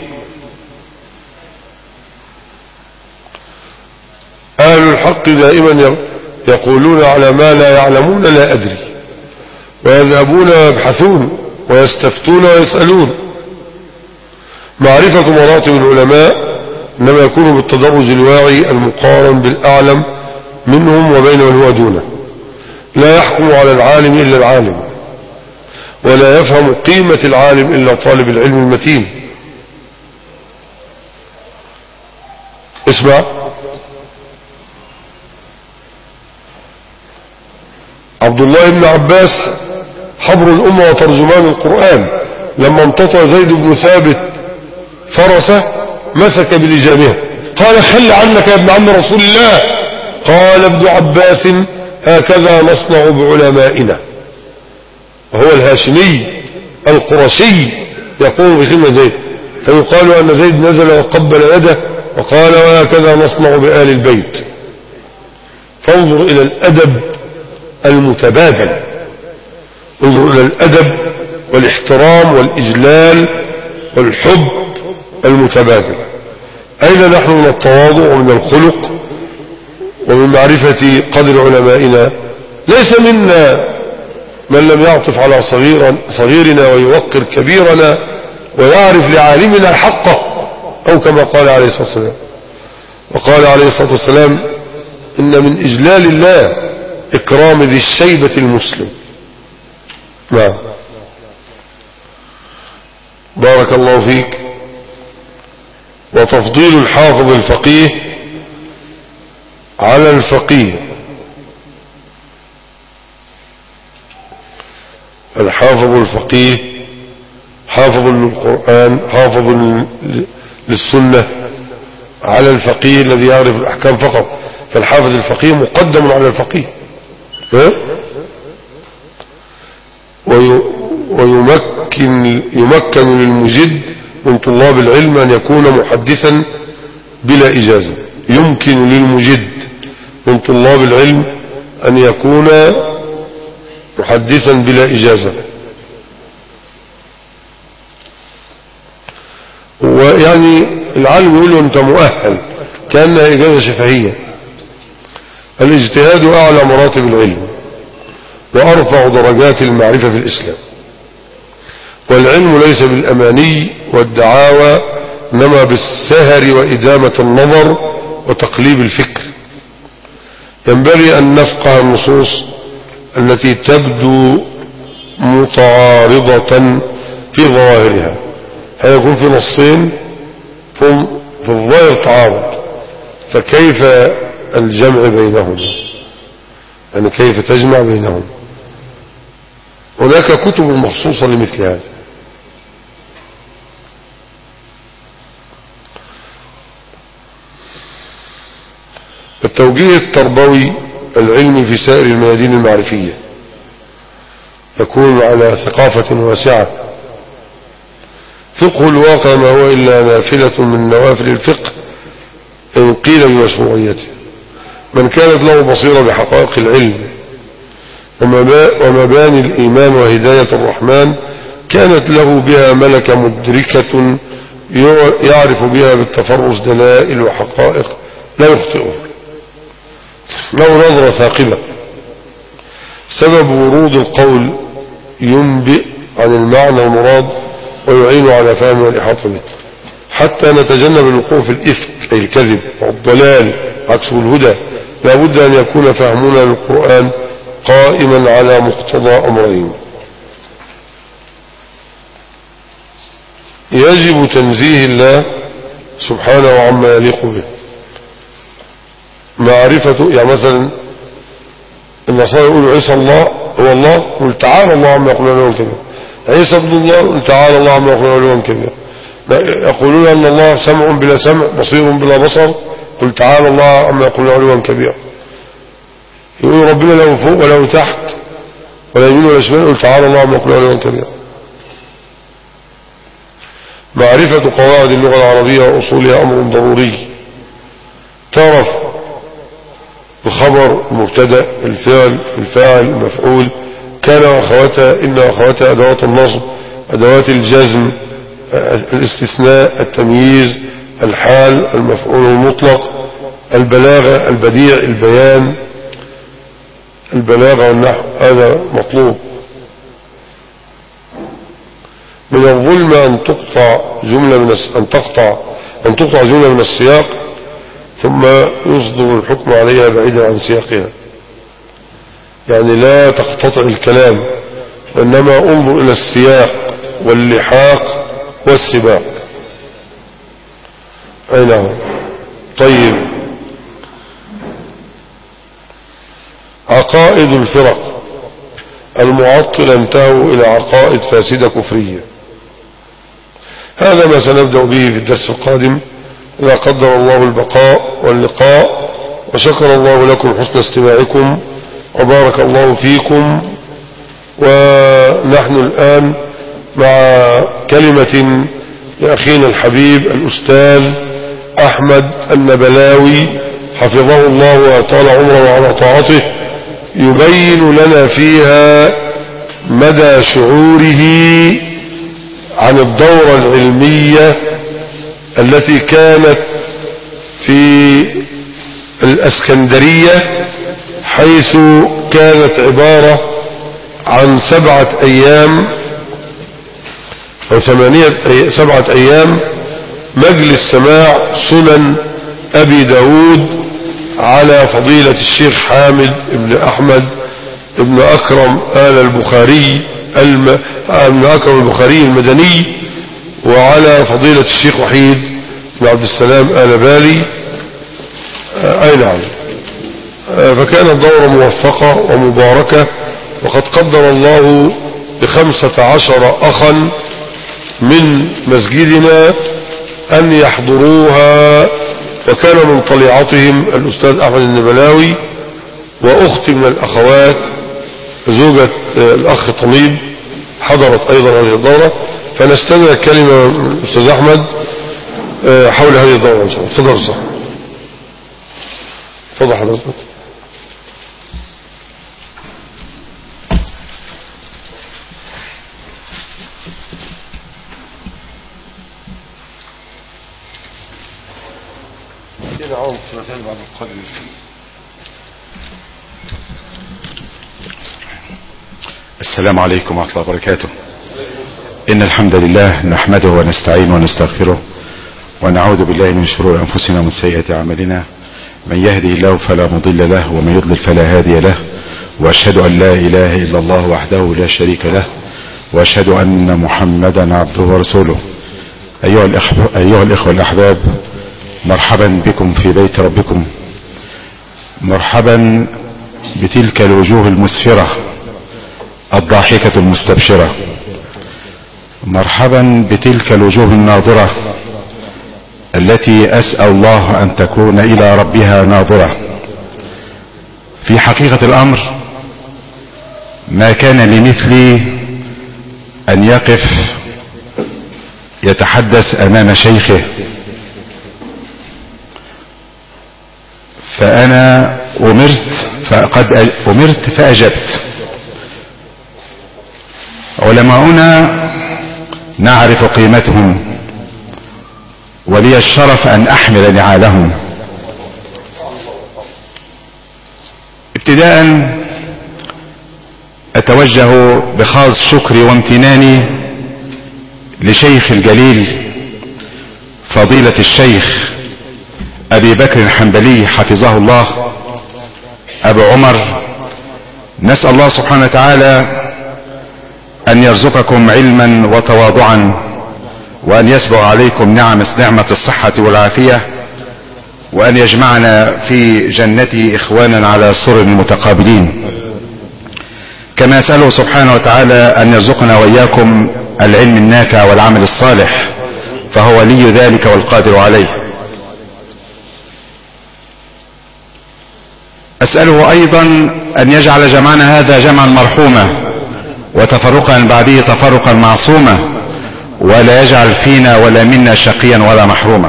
أهل الحق دائما يقولون على ما لا يعلمون لا أدري، ويذهبون ويبحثون ويستفتون ويسألون. معرفة مراتب العلماء إنما يكون بالتدرج الواعي المقارن بالأعلم منهم وبين من هو دونه. لا يحكم على العالم إلا العالم، ولا يفهم قيمة العالم إلا طالب العلم المتين. اسمع، عبد الله بن عباس حبر الأمة وترجمان القرآن لما امتطى زيد بن ثابت فرسه مسك بلجامها قال: خل عنك يا ابن عم رسول الله. قال ابن عباس: هكذا نصنع بعلمائنا. وهو الهاشمي القرشي يقوم بخدمة زيد، فيقال أن زيد نزل وقبل يده وقال: وهكذا نصنع بآل البيت. فانظر إلى الأدب المتبادل، انظر إلى الأدب والاحترام والإجلال والحب المتبادل. أين نحن من التواضع ومن الخلق ومن معرفة قدر علمائنا؟ ليس منا من لم يعطف على صغيرنا ويوقر كبيرنا ويعرف لعالمنا حقه، أو كما قال عليه الصلاة والسلام. وقال عليه الصلاة والسلام: إن من إجلال الله إكرام ذي الشيبة المسلم. نعم. بارك الله فيك. وتفضيل الحافظ الفقيه على الفقيه. الحافظ الفقيه حافظ للقرآن حافظ للسنة على الفقيه الذي يعرف الأحكام فقط، فالحافظ الفقيه مقدم على الفقيه. ويمكن يمكن للمجد من طلاب العلم أن يكون محدثا بلا إجازة. يمكن للمجد من طلاب العلم أن يكون محدثا بلا إجازة. ويعني العالم يقول له أنت مؤهل، كأنها إجازة شفهية. الاجتهاد أعلى مراتب العلم وأرفع درجات المعرفة في الإسلام، والعلم ليس بالأماني والدعاوى، إنما بالسهر وإدامة النظر وتقليب الفكر. ينبغي أن نفقه النصوص التي تبدو متعارضة في ظواهرها. هيكون في نصين في الظاهر تعارض، فكيف الجمع بينهم؟ يعني كيف تجمع بينهم؟ هناك كتب مخصوصة لمثل هذا. التوجيه التربوي العلمي في سائر الميادين المعرفية يكون على ثقافة واسعة. فقه الواقع ما هو إلا نافلة من نوافل الفقه إن قيل بمشروعيته. من كانت له بصيرة بحقائق العلم ومباني الإيمان وهداية الرحمن كانت له بها ملكة مدركة يعرف بها بالتفرس دلائل وحقائق لا يخطئه، له نظرة ثاقبة. سبب ورود القول ينبئ عن المعنى المراد ويعين على فهم والإحاطة به، حتى نتجنب الوقوع في الإفك أي الكذب والضلال عكسه الهدى. لا بد أن يكون فهمنا للقرآن قائما على مقتضى أمرين: يجب تنزيه الله سبحانه عما يليق به، معرفته. يعني مثلا النصارى يقولوا عيسى الله هو الله، قل تعالى الله عما يقولون علوا كبيرا. عيسى ابن الله، قل تعالى الله عما يقولون علوا كبيرا. يقولون أن الله سمع بلا سمع بصير بلا بصر، قل تعالى الله عما يقولون علوا كبيرا. يقول ربنا له فوق وله تحت ولا يمين ولا شمال، قل تعالى الله عما يقولون علوا كبيرا. معرفة قواعد اللغة العربية وأصولها أمر ضروري. تعرف الخبر، المبتدا، الفعل، الفاعل، المفعول، كان وأخواتها، إن وأخواتها، أدوات النصب، أدوات الجزم، الاستثناء، التمييز، الحال، المفعول المطلق، البلاغة، البديع، البيان، البلاغة والنحو، هذا مطلوب. من الظلم أن تقطع جملة من أن تقطع أن تقطع جملة من السياق ثم يصدر الحكم عليها بعيدا عن سياقها. يعني لا تقتطع الكلام، وإنما انظر إلى السياق واللحاق والسباق. أي نعم. طيب، عقائد الفرق المعطلة انتهوا إلى عقائد فاسدة كفرية. هذا ما سنبدأ به في الدرس القادم إذا قدر الله البقاء واللقاء، وشكر الله لكم حسن استماعكم وبارك الله فيكم. ونحن الآن مع كلمة لأخينا الحبيب الأستاذ أحمد النبلاوي حفظه الله وطال عمره على طاعته، يبين لنا فيها مدى شعوره عن الدورة العلمية التي كانت في الأسكندرية، حيث كانت عبارة عن سبعة أيام أو ثمانية سبعة أيام مجلس سماع سنن أبي داود على فضيلة الشيخ حامد بن أحمد بن أكرم آل البخاري الم... ابن أكرم البخاري المدني، وعلى فضيلة الشيخ وحيد بن عبد السلام آل بالي. أي نعم. فكانت دورة موفقة ومباركة، وقد قدر الله بخمسة عشر أخا من مسجدنا أن يحضروها، وكان من طليعتهم الأستاذ أحمد النبلاوي، وأختي من الأخوات زوجة الأخ طليب حضرت أيضا هذه الدورة. فنستمع كلمة من الأستاذ أحمد حول هذه الدورة إن شاء الله. تفضل صح. تفضل حضرتك. بعد القدم. السلام عليكم ورحمة الله وبركاته. إن الحمد لله نحمده ونستعينه ونستغفره ونعوذ بالله من شرور أنفسنا ومن سيئات أعمالنا. من يهده الله فلا مضل له ومن يضلل فلا هادي له، وأشهد أن لا إله إلا الله وحده لا شريك له، وأشهد أن محمدا عبده ورسوله. أيها الإخوة, أيها الإخوة الأحباب، مرحبا بكم في بيت ربكم، مرحبا بتلك الوجوه المسفرة الضاحكة المستبشرة، مرحبا بتلك الوجوه الناظرة التي أسأل الله أن تكون إلى ربها ناظرة. في حقيقة الأمر ما كان لمثلي أن يقف يتحدث أمام شيخه، فأنا أمرت فقد أمرت فأجبت. علماؤنا نعرف قيمتهم، ولي الشرف أن أحمل نعالهم. ابتداء أتوجه بخاص شكري وامتناني لشيخ الجليل فضيلة الشيخ أبي بكر الحنبلي حفظه الله أبو عمر. نسأل الله سبحانه وتعالى أن يرزقكم علما وتواضعا، وأن يسبغ عليكم نعم نعمة الصحة والعافية، وأن يجمعنا في جنته إخوانا على سرر متقابلين. كما أسأله سبحانه وتعالى أن يرزقنا وإياكم العلم النافع والعمل الصالح، فهو ولي ذلك والقادر عليه. أسأله أيضا أن يجعل جمعنا هذا جمعا مرحوما وتفرقا بعده تفرقا معصوما، ولا يجعل فينا ولا منا شقيا ولا محروما.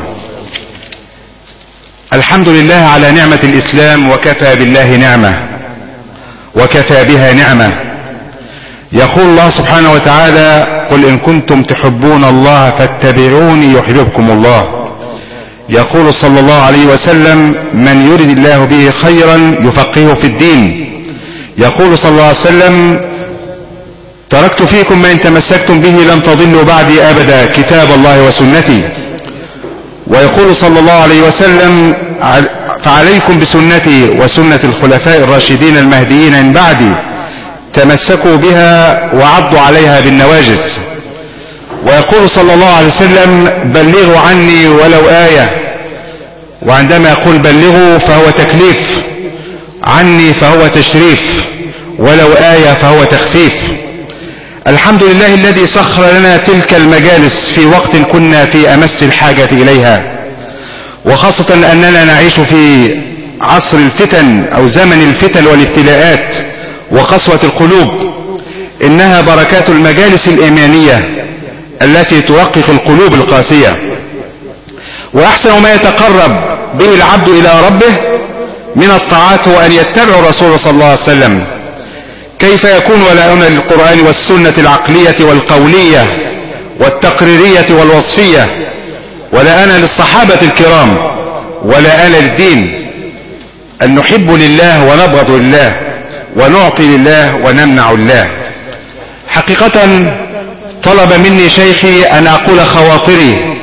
الحمد لله على نعمة الإسلام، وكفى بالله نعمة وكفى بها نعمة. يقول الله سبحانه وتعالى: قل إن كنتم تحبون الله فاتبعوني يحببكم الله. يقول صلى الله عليه وسلم: من يرد الله به خيرا يفقهه في الدين. يقول صلى الله عليه وسلم: تركت فيكم ما إن تمسكتم به لن تضلوا بعدي أبدا، كتاب الله وسنتي. ويقول صلى الله عليه وسلم: فعليكم بسنتي وسنة الخلفاء الراشدين المهديين من بعدي، تمسكوا بها وعضوا عليها بالنواجذ. ويقول صلى الله عليه وسلم: بلغوا عني ولو آية. وعندما يقول بلغوا فهو تكليف، عني فهو تشريف، ولو آية فهو تخفيف. الحمد لله الذي سخر لنا تلك المجالس في وقت كنا في أمس الحاجة إليها، وخاصة أننا نعيش في عصر الفتن أو زمن الفتن والابتلاءات وقسوة القلوب. إنها بركات المجالس الإيمانية التي ترقق القلوب القاسية. وأحسن ما يتقرب به العبد إلى ربه من الطاعات هو أن يتبع الرسول صلى الله عليه وسلم. كيف يكون ولاؤنا للقرآن والسنة العقلية والقولية والتقريرية والوصفية، ولاؤنا للصحابة الكرام، ولاؤنا للدين، أن نحب لله ونبغض لله، ونعطي لله ونمنع لله. حقيقة طلب مني شيخي أن أقول خواطري،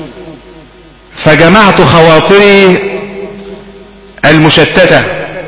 فجمعت خواطري المشتتة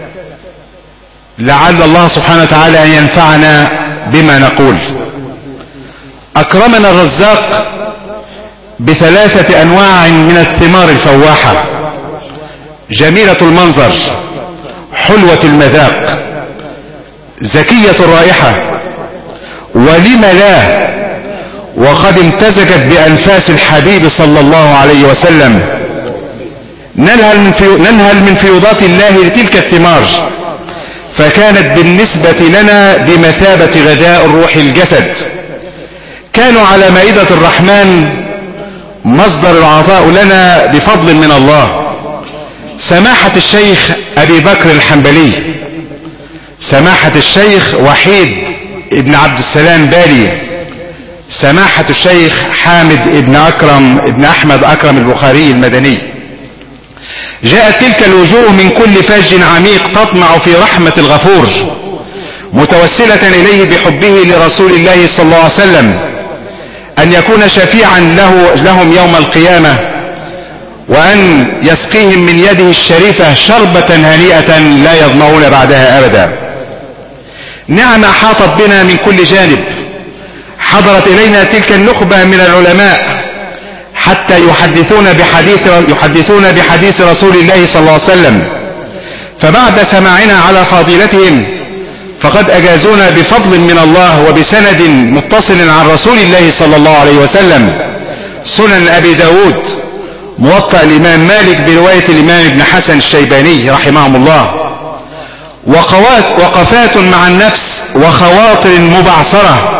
لعل الله سبحانه وتعالى أن ينفعنا بما نقول. أكرمنا الرزاق بثلاثة أنواع من الثمار الفواحة، جميلة المنظر، حلوة المذاق، زكية الرائحة، ولم لا وقد امتزجت بأنفاس الحبيب صلى الله عليه وسلم. ننهل من, في... ننهل من فيوضات الله لتلك الثمار، فكانت بالنسبة لنا بمثابة غذاء الروح الجسد. كانوا على مائدة الرحمن مصدر العطاء لنا بفضل من الله. سماحة الشيخ أبي بكر الحنبلي، سماحة الشيخ وحيد ابن عبد السلام بالي، سماحة الشيخ حامد ابن أكرم ابن أحمد أكرم البخاري المدني. جاءت تلك الوجوه من كل فج عميق تطمع في رحمة الغفور، متوسلة إليه بحبه لرسول الله صلى الله عليه وسلم، أن يكون شفيعا له لهم يوم القيامة، وأن يسقيهم من يده الشريفة شربة هنيئة لا يظمؤون بعدها أبدا. نعم أحاطت بنا من كل جانب. حضرت إلينا تلك النخبة من العلماء حتى يحدثون بحديث يحدثون بحديث رسول الله صلى الله عليه وسلم. فبعد سماعنا على فضيلتهم فقد أجازونا بفضل من الله وبسند متصل عن رسول الله صلى الله عليه وسلم سنن أبي داود، موطأ الإمام مالك برواية الإمام ابن حسن الشيباني رحمهم الله، وقوات وقفات مع النفس وخواطر مبعثرة،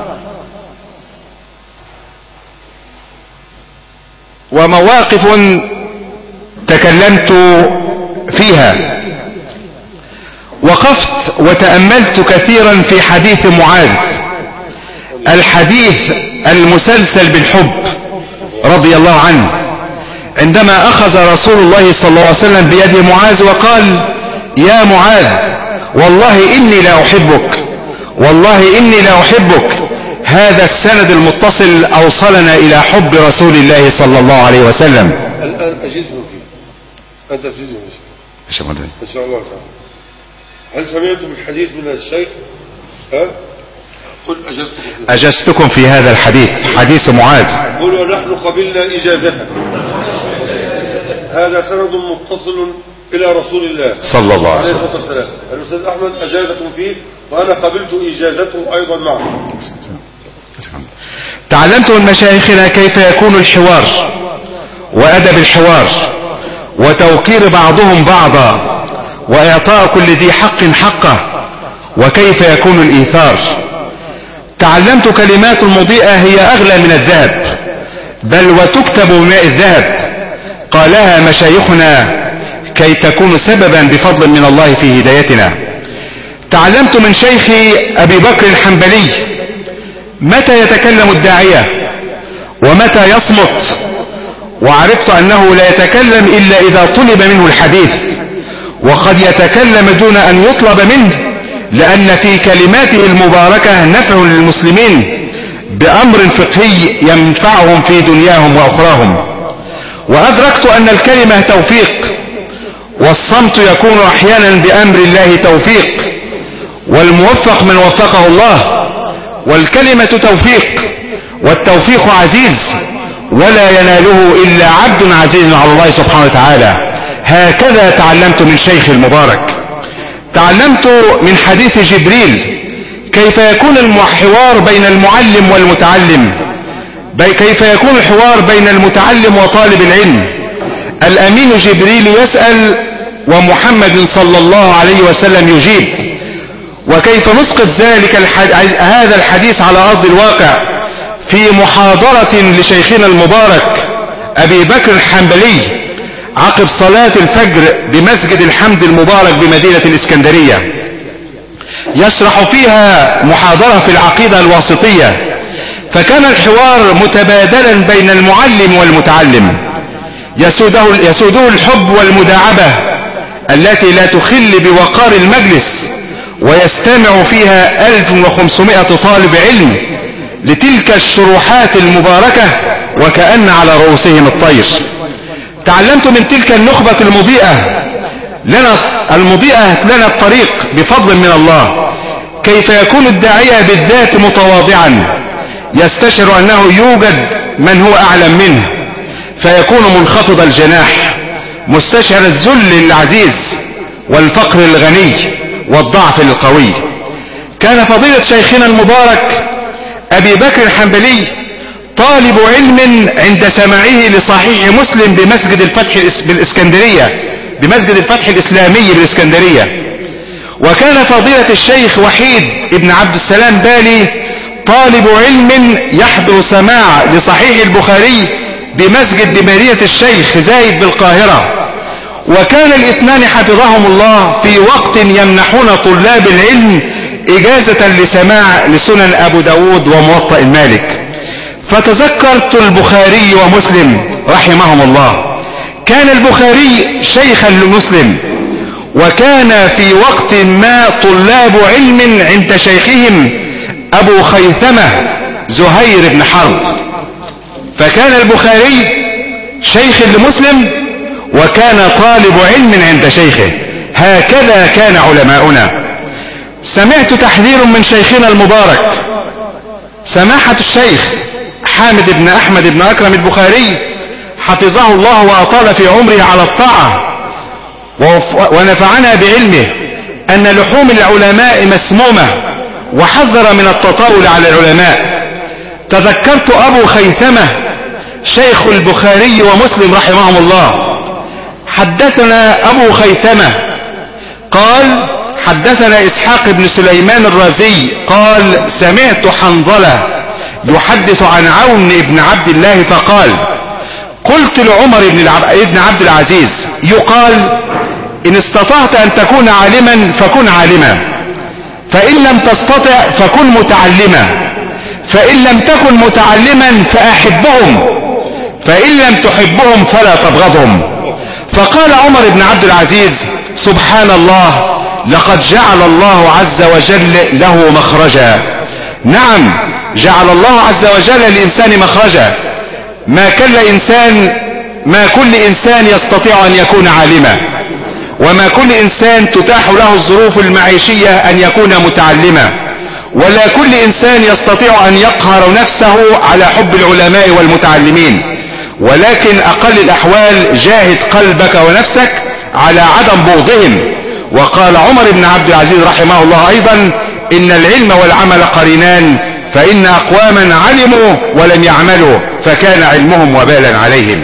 ومواقف تكلمت فيها. وقفت وتأملت كثيرا في حديث معاذ، الحديث المسلسل بالحب رضي الله عنه، عندما أخذ رسول الله صلى الله عليه وسلم بيد معاذ وقال: يا معاذ والله إني لا أحبك، والله إني لا أحبك. هذا السند المتصل أوصلنا إلى حب رسول الله صلى الله عليه وسلم. الآن أجزه فيه، أنت تجزه فيه إن شاء الله تعالى. هل سمعتم الحديث من الشيخ؟ ها؟ قل أجزتكم فيه. أجزتكم في هذا الحديث، حديث معاذ. قل ونحن قبلنا إجازته. هذا سند متصل إلى رسول الله صلى الله عليه وسلم. الأستاذ أحمد أجازكم فيه، وأنا قبلت إجازته أيضا معه. تعلمت من مشايخنا كيف يكون الحوار وأدب الحوار وتوقير بعضهم بعضا وإعطاء كل ذي حق حقه وكيف يكون الإيثار. تعلمت كلمات مضيئة هي أغلى من الذهب بل وتكتب بماء الذهب قالها مشايخنا كي تكون سببا بفضل من الله في هدايتنا. تعلمت من شيخي أبي بكر الحنبلي متى يتكلم الداعية ومتى يصمت، وعرفت أنه لا يتكلم إلا إذا طلب منه الحديث، وقد يتكلم دون أن يطلب منه، لأن في كلماته المباركة نفع للمسلمين بأمر فقهي ينفعهم في دنياهم وأخراهم. وأدركت أن الكلمة توفيق، والصمت يكون أحيانا بأمر الله توفيق، والموفق من وفقه الله، والكلمة توفيق، والتوفيق عزيز ولا يناله إلا عبد عزيز على الله سبحانه وتعالى. هكذا تعلمت من شيخ المبارك. تعلمت من حديث جبريل كيف يكون الحوار بين المعلم والمتعلم، كيف يكون الحوار بين المتعلم وطالب العلم. الأمين جبريل يسأل ومحمد صلى الله عليه وسلم يجيب. وكيف نسقط ذلك الحديث هذا الحديث على أرض الواقع في محاضرة لشيخنا المبارك أبي بكر الحنبلي عقب صلاة الفجر بمسجد الحمد المبارك بمدينة الإسكندرية، يشرح فيها محاضرة في العقيدة الواسطية. فكان الحوار متبادلا بين المعلم والمتعلم، يسوده, يسوده الحب والمداعبة التي لا تخل بوقار المجلس، ويستمع فيها ألف وخمسمائة طالب علم لتلك الشروحات المباركة وكأن على رؤوسهم الطير. تعلمت من تلك النخبة المضيئة لنا المضيئة لنا الطريق بفضل من الله كيف يكون الداعية بالذات متواضعا، يستشعر أنه يوجد من هو أعلم منه، فيكون منخفض الجناح مستشعر الذل العزيز والفقر الغني والضعف القوي. كان فضيلة شيخنا المبارك أبي بكر الحنبلي طالب علم عند سماعه لصحيح مسلم بمسجد الفتح بالإسكندرية بمسجد الفتح الإسلامي بالإسكندرية. وكان فضيلة الشيخ وحيد ابن عبد السلام بالي طالب علم يحضر سماع لصحيح البخاري بمسجد بمدينة الشيخ زايد بالقاهرة. وكان الاثنان حفظهم الله في وقت يمنحون طلاب العلم إجازة لسماع لسنن أبو داود وموطأ المالك. فتذكرت البخاري ومسلم رحمهم الله. كان البخاري شيخا لمسلم، وكان في وقت ما طلاب علم عند شيخهم أبو خيثمة زهير بن حرب. فكان البخاري شيخ لمسلم وكان طالب علم عند شيخه. هكذا كان علماؤنا. سمعت تحذير من شيخنا المبارك سماحة الشيخ حامد بن أحمد بن أكرم البخاري حفظه الله وأطال في عمره على الطاعة ونفعنا بعلمه أن لحوم العلماء مسمومة، وحذر من التطاول على العلماء. تذكرت أبو خيثمة شيخ البخاري ومسلم رحمهم الله. حدثنا أبو خيثمة قال حدثنا إسحاق بن سليمان الرازي قال سمعت حنظلة يحدث عن عون بن عبد الله فقال قلت لعمر بن عبد العزيز يقال إن استطعت أن تكون عالما فكن عالما، فإن لم تستطع فكن متعلما، فإن لم تكن متعلما فأحبهم، فإن لم تحبهم فلا تبغضهم. فقال عمر بن عبد العزيز سبحان الله لقد جعل الله عز وجل له مخرجا. نعم جعل الله عز وجل للإنسان مخرجا. ما كل إنسان ما كل إنسان يستطيع أن يكون عالما، وما كل إنسان تتاح له الظروف المعيشية أن يكون متعلما، ولا كل إنسان يستطيع أن يقهر نفسه على حب العلماء والمتعلمين، ولكن أقل الأحوال جاهد قلبك ونفسك على عدم بغضهم. وقال عمر بن عبد العزيز رحمه الله أيضا إن العلم والعمل قرينان فإن أقواما علموا ولم يعملوا فكان علمهم وبالا عليهم.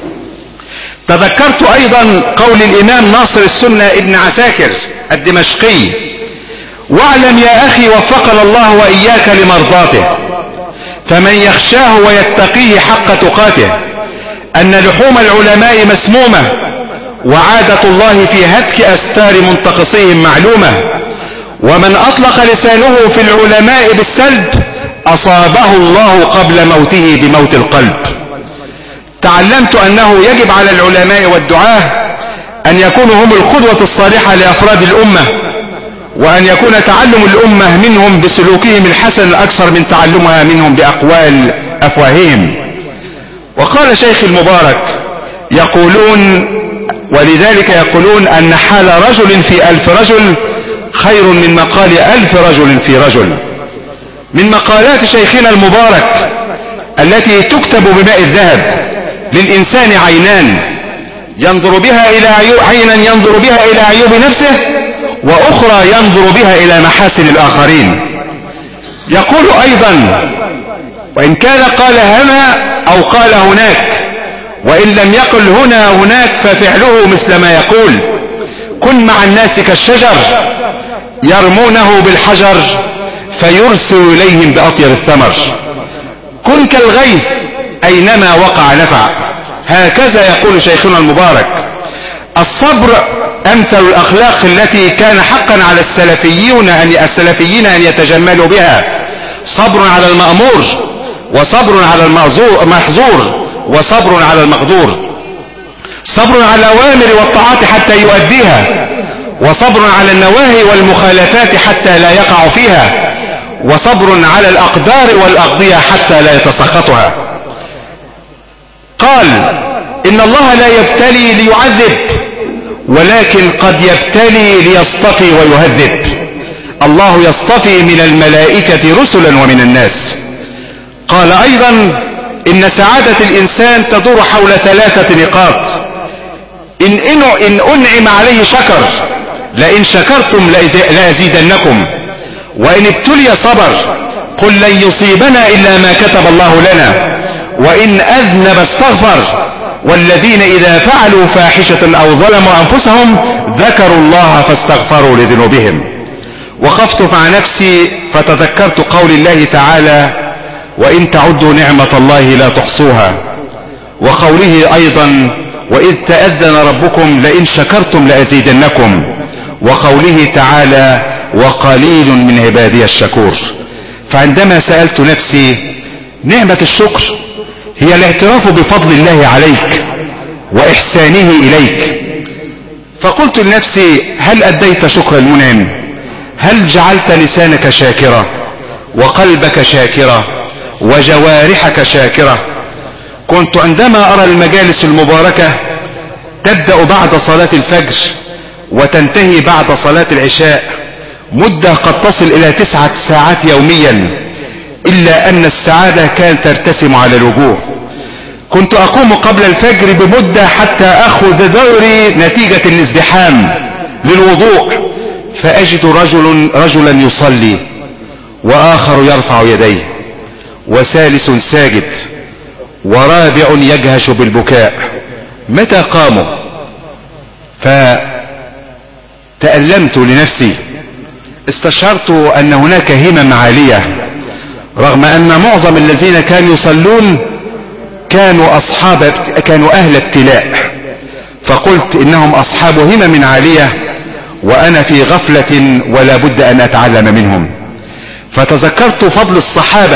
تذكرت أيضا قول الإمام ناصر السنة ابن عساكر الدمشقي: واعلم يا أخي وفقنا الله وإياك لمرضاته فمن يخشاه ويتقيه حق تقاته أن لحوم العلماء مسمومة وعادة الله في هتك أستار منتقصيهم معلومة، ومن أطلق لسانه في العلماء بالسلب أصابه الله قبل موته بموت القلب. تعلمت أنه يجب على العلماء والدعاة أن يكونوا هم القدوة الصالحة لأفراد الأمة، وأن يكون تعلم الأمة منهم بسلوكهم الحسن أكثر من تعلمها منهم بأقوال أفواههم. وقال شيخ المبارك: يقولون ولذلك يقولون أن حال رجل في ألف رجل خير من مقال ألف رجل في رجل. من مقالات شيخنا المبارك التي تكتب بماء الذهب: للإنسان عينان ينظر بها إلى عيوب عينا ينظر بها إلى عيوب نفسه، وأخرى ينظر بها إلى محاسن الآخرين. يقول أيضا: وإن كان قال هنا أو قال هناك، وإن لم يقل هنا هناك ففعله مثل ما يقول: كن مع الناس كالشجر يرمونه بالحجر فيرسل إليهم بأطير الثمر. كن كالغيث أينما وقع نفع. هكذا يقول شيخنا المبارك. الصبر أمثل الأخلاق التي كان حقا على السلفيين أن السلفيين أن يتجملوا بها. صبر على المأمور، وصبر على المحظور، وصبر على المقدور. صبر على الأوامر والطاعات حتى يؤديها، وصبر على النواهي والمخالفات حتى لا يقع فيها، وصبر على الأقدار والأقضية حتى لا يتسخطها. قال: إن الله لا يبتلي ليعذب، ولكن قد يبتلي ليصطفي ويهذب. الله يصطفي من الملائكة رسلا ومن الناس. قال أيضا: إن سعادة الإنسان تدور حول ثلاثة نقاط: إن, إن أنعم عليه شكر، لئن شكرتم لأزيدنكم، وإن ابتلي صبر، قل لن يصيبنا إلا ما كتب الله لنا، وإن أذنب استغفر، والذين إذا فعلوا فاحشة أو ظلموا أنفسهم ذكروا الله فاستغفروا لذنوبهم. وقفت مع نفسي فتذكرت قول الله تعالى: وإن تعدوا نعمة الله لا تحصوها، وقوله أيضا: وإذ تأذن ربكم لئن شكرتم لأزيدنكم، وقوله تعالى: وقليل من عبادي الشكور. فعندما سألت نفسي: نعمة الشكر هي الاعتراف بفضل الله عليك وإحسانه إليك، فقلت لنفسي: هل أديت شكر المنعم؟ هل جعلت لسانك شاكرا، وقلبك شاكرا، وجوارحك شاكرة؟ كنت عندما أرى المجالس المباركة تبدأ بعد صلاة الفجر وتنتهي بعد صلاة العشاء، مدة قد تصل إلى تسعة ساعات يوميا، إلا أن السعادة كانت ترتسم على الوجوه. كنت أقوم قبل الفجر بمدة حتى أخذ دوري نتيجة الازدحام للوضوء، فأجد رجل رجلا يصلي، وآخر يرفع يديه، وثالث ساجد، ورابع يجهش بالبكاء. متى قاموا؟ فتألمت لنفسي، استشعرت أن هناك همم عالية، رغم أن معظم الذين كانوا يصلون كانوا أصحاب كانوا أهل ابتلاء، فقلت إنهم أصحاب همم عالية وأنا في غفلة ولا بد أن أتعلم منهم. فتذكرت فضل الصحابة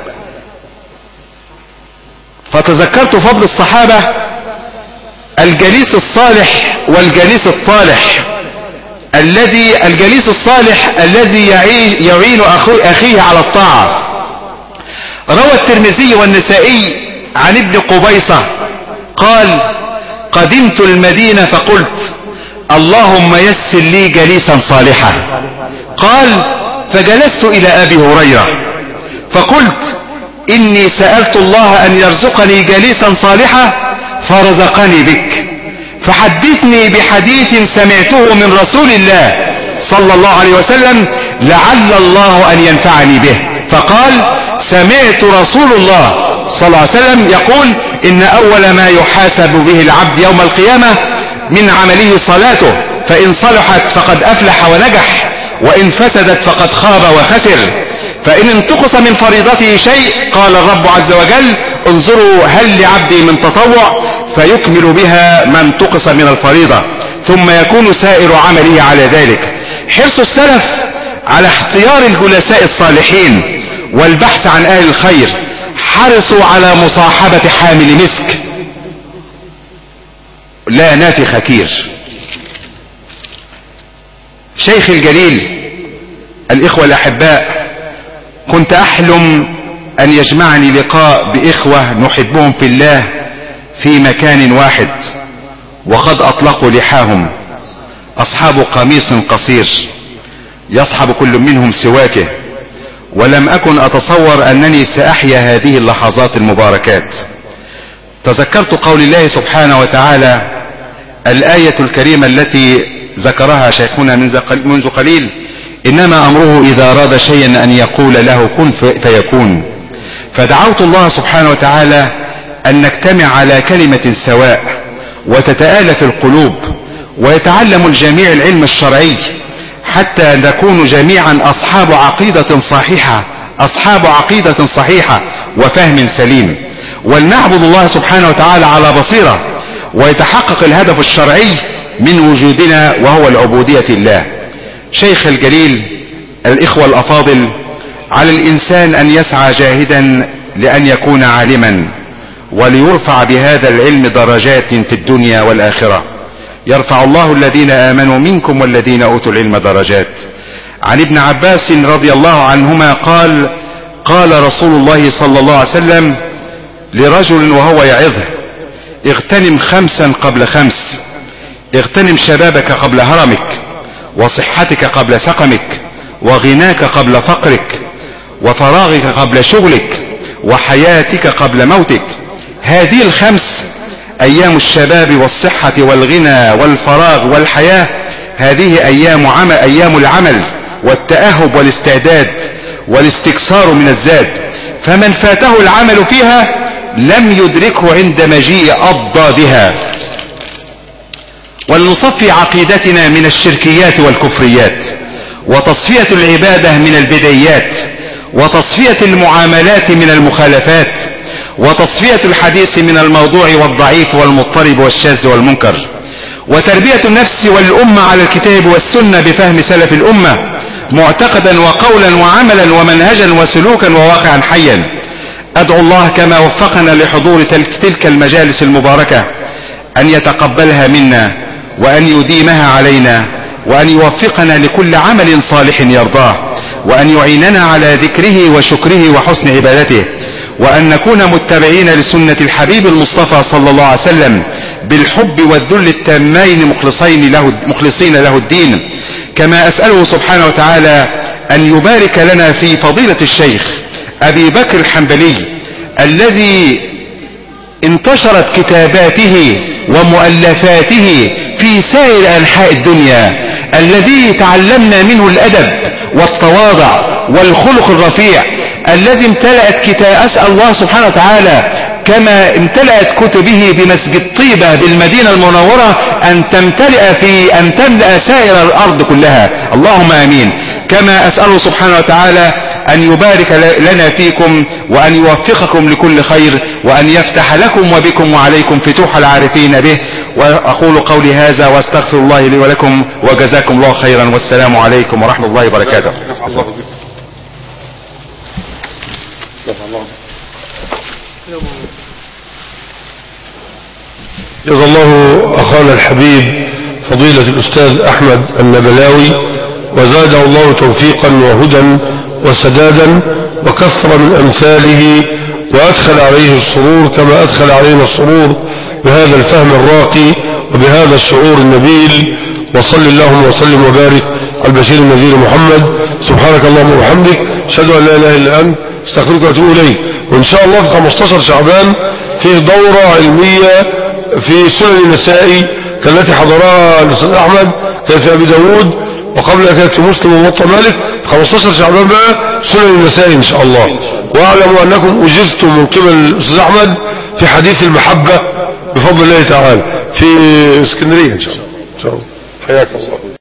فتذكرت فضل الصحابة الجليس الصالح والجليس الطالح، الذي الجليس الصالح الذي يعين أخيه على الطاعة. روى الترمذي والنسائي عن ابن قبيصة قال: قدمت المدينة فقلت: اللهم يسر لي جليسا صالحا. قال: فجلست إلى أبي هريرة فقلت: إني سألت الله أن يرزقني جليسا صالحا فرزقني بك، فحدثني بحديث سمعته من رسول الله صلى الله عليه وسلم لعل الله أن ينفعني به. فقال: سمعت رسول الله صلى الله عليه وسلم يقول: إن أول ما يحاسب به العبد يوم القيامة من عمله صلاته، فإن صلحت فقد أفلح ونجح، وإن فسدت فقد خاب وخسر. فإن انتقص من فريضته شيء قال الرب عز وجل: انظروا هل لعبدي من تطوع فيكمل بها ما انتقص من الفريضة، ثم يكون سائر عمله على ذلك. حرص السلف على اختيار الجلساء الصالحين والبحث عن أهل الخير، حرصوا على مصاحبة حامل مسك لا نافخ كير. شيخ الجليل، الإخوة الأحباء، كنت أحلم أن يجمعني لقاء بإخوة نحبهم في الله في مكان واحد، وقد أطلقوا لحاهم، أصحاب قميص قصير يصحب كل منهم سواكه، ولم أكن أتصور أنني سأحيا هذه اللحظات المباركات. تذكرت قول الله سبحانه وتعالى، الآية الكريمة التي ذكرها شيخنا منذ قليل: إنما أمره إذا أراد شيئا أن يقول له كن فيكون. فدعوت الله سبحانه وتعالى أن نجتمع على كلمة سواء وتتآلف القلوب، ويتعلم الجميع العلم الشرعي، حتى نكون جميعا أصحاب عقيدة صحيحة أصحاب عقيدة صحيحة وفهم سليم، ولنعبد الله سبحانه وتعالى على بصيرة، ويتحقق الهدف الشرعي من وجودنا وهو العبودية لله. شيخ الجليل، الإخوة الأفاضل، على الإنسان أن يسعى جاهدا لأن يكون عالما، وليرفع بهذا العلم درجات في الدنيا والآخرة. يرفع الله الذين آمنوا منكم والذين أوتوا العلم درجات. عن ابن عباس رضي الله عنهما قال: قال رسول الله صلى الله عليه وسلم لرجل وهو يعظه: اغتنم خمسا قبل خمس، اغتنم شبابك قبل هرمك، وصحتك قبل سقمك، وغناك قبل فقرك، وفراغك قبل شغلك، وحياتك قبل موتك. هذه الخمس، أيام الشباب والصحة والغنى والفراغ والحياة، هذه أيام عمل أيام العمل والتأهب والاستعداد والاستكثار من الزاد، فمن فاته العمل فيها لم يدركه عند مجيء أضدادها. ولنصفي عقيدتنا من الشركيات والكفريات، وتصفية العبادة من البدعيات، وتصفية المعاملات من المخالفات، وتصفية الحديث من الموضوع والضعيف والمضطرب والشاذ والمنكر، وتربية النفس والأمة على الكتاب والسنة بفهم سلف الأمة، معتقدا وقولا وعملا ومنهجا وسلوكا وواقعا حيا. أدعو الله كما وفقنا لحضور تلك المجالس المباركة أن يتقبلها منا، وأن يديمها علينا، وأن يوفقنا لكل عمل صالح يرضاه، وأن يعيننا على ذكره وشكره وحسن عبادته، وأن نكون متبعين لسنة الحبيب المصطفى صلى الله عليه وسلم بالحب والذل التامين مخلصين له, مخلصين له الدين. كما أسأله سبحانه وتعالى أن يبارك لنا في فضيلة الشيخ أبي بكر الحنبلي، الذي انتشرت كتاباته ومؤلفاته في سائر أنحاء الدنيا، الذي تعلمنا منه الأدب والتواضع والخلق الرفيع، الذي امتلأت كتاب. أسأل الله سبحانه وتعالى كما امتلأت كتبه بمسجد طيبة بالمدينة المنورة أن تمتلئ في أن تملأ سائر الأرض كلها، اللهم آمين. كما أسأله سبحانه وتعالى أن يبارك لنا فيكم، وأن يوفقكم لكل خير، وأن يفتح لكم وبكم وعليكم فتوح العارفين به. وأقول قولي هذا وأستغفر الله لي ولكم، وجزاكم الله خيرا، والسلام عليكم ورحمة الله وبركاته. جزا الله أخانا الحبيب فضيلة الأستاذ أحمد النبلاوي، وزاده الله توفيقا وهدى وسدادا، وكثر من أمثاله، وأدخل عليه السرور كما أدخل علينا السرور بهذا الفهم الراقي وبهذا الشعور النبيل. وصل اللهم وسلم وبارك على البشير النذير محمد. سبحانك اللهم وبحمدك، أشهد أن لا إله إلا أنت، استغفرك وأتوب إليك. وإن شاء الله في خمستاشر شعبان في دورة علمية في سنن النسائي كالتي حضرها الأستاذ أحمد، كانت في أبي داود، وقبلها كانت في مسلم وموطأ مالك. خمستاشر شعبان بقى سنن النسائي ان شاء الله. واعلموا انكم اجزتم من قبل الاستاذ احمد في حديث المحبة بفضل الله تعالى في اسكندرية ان شاء الله. ان شاء الله. حياك الله.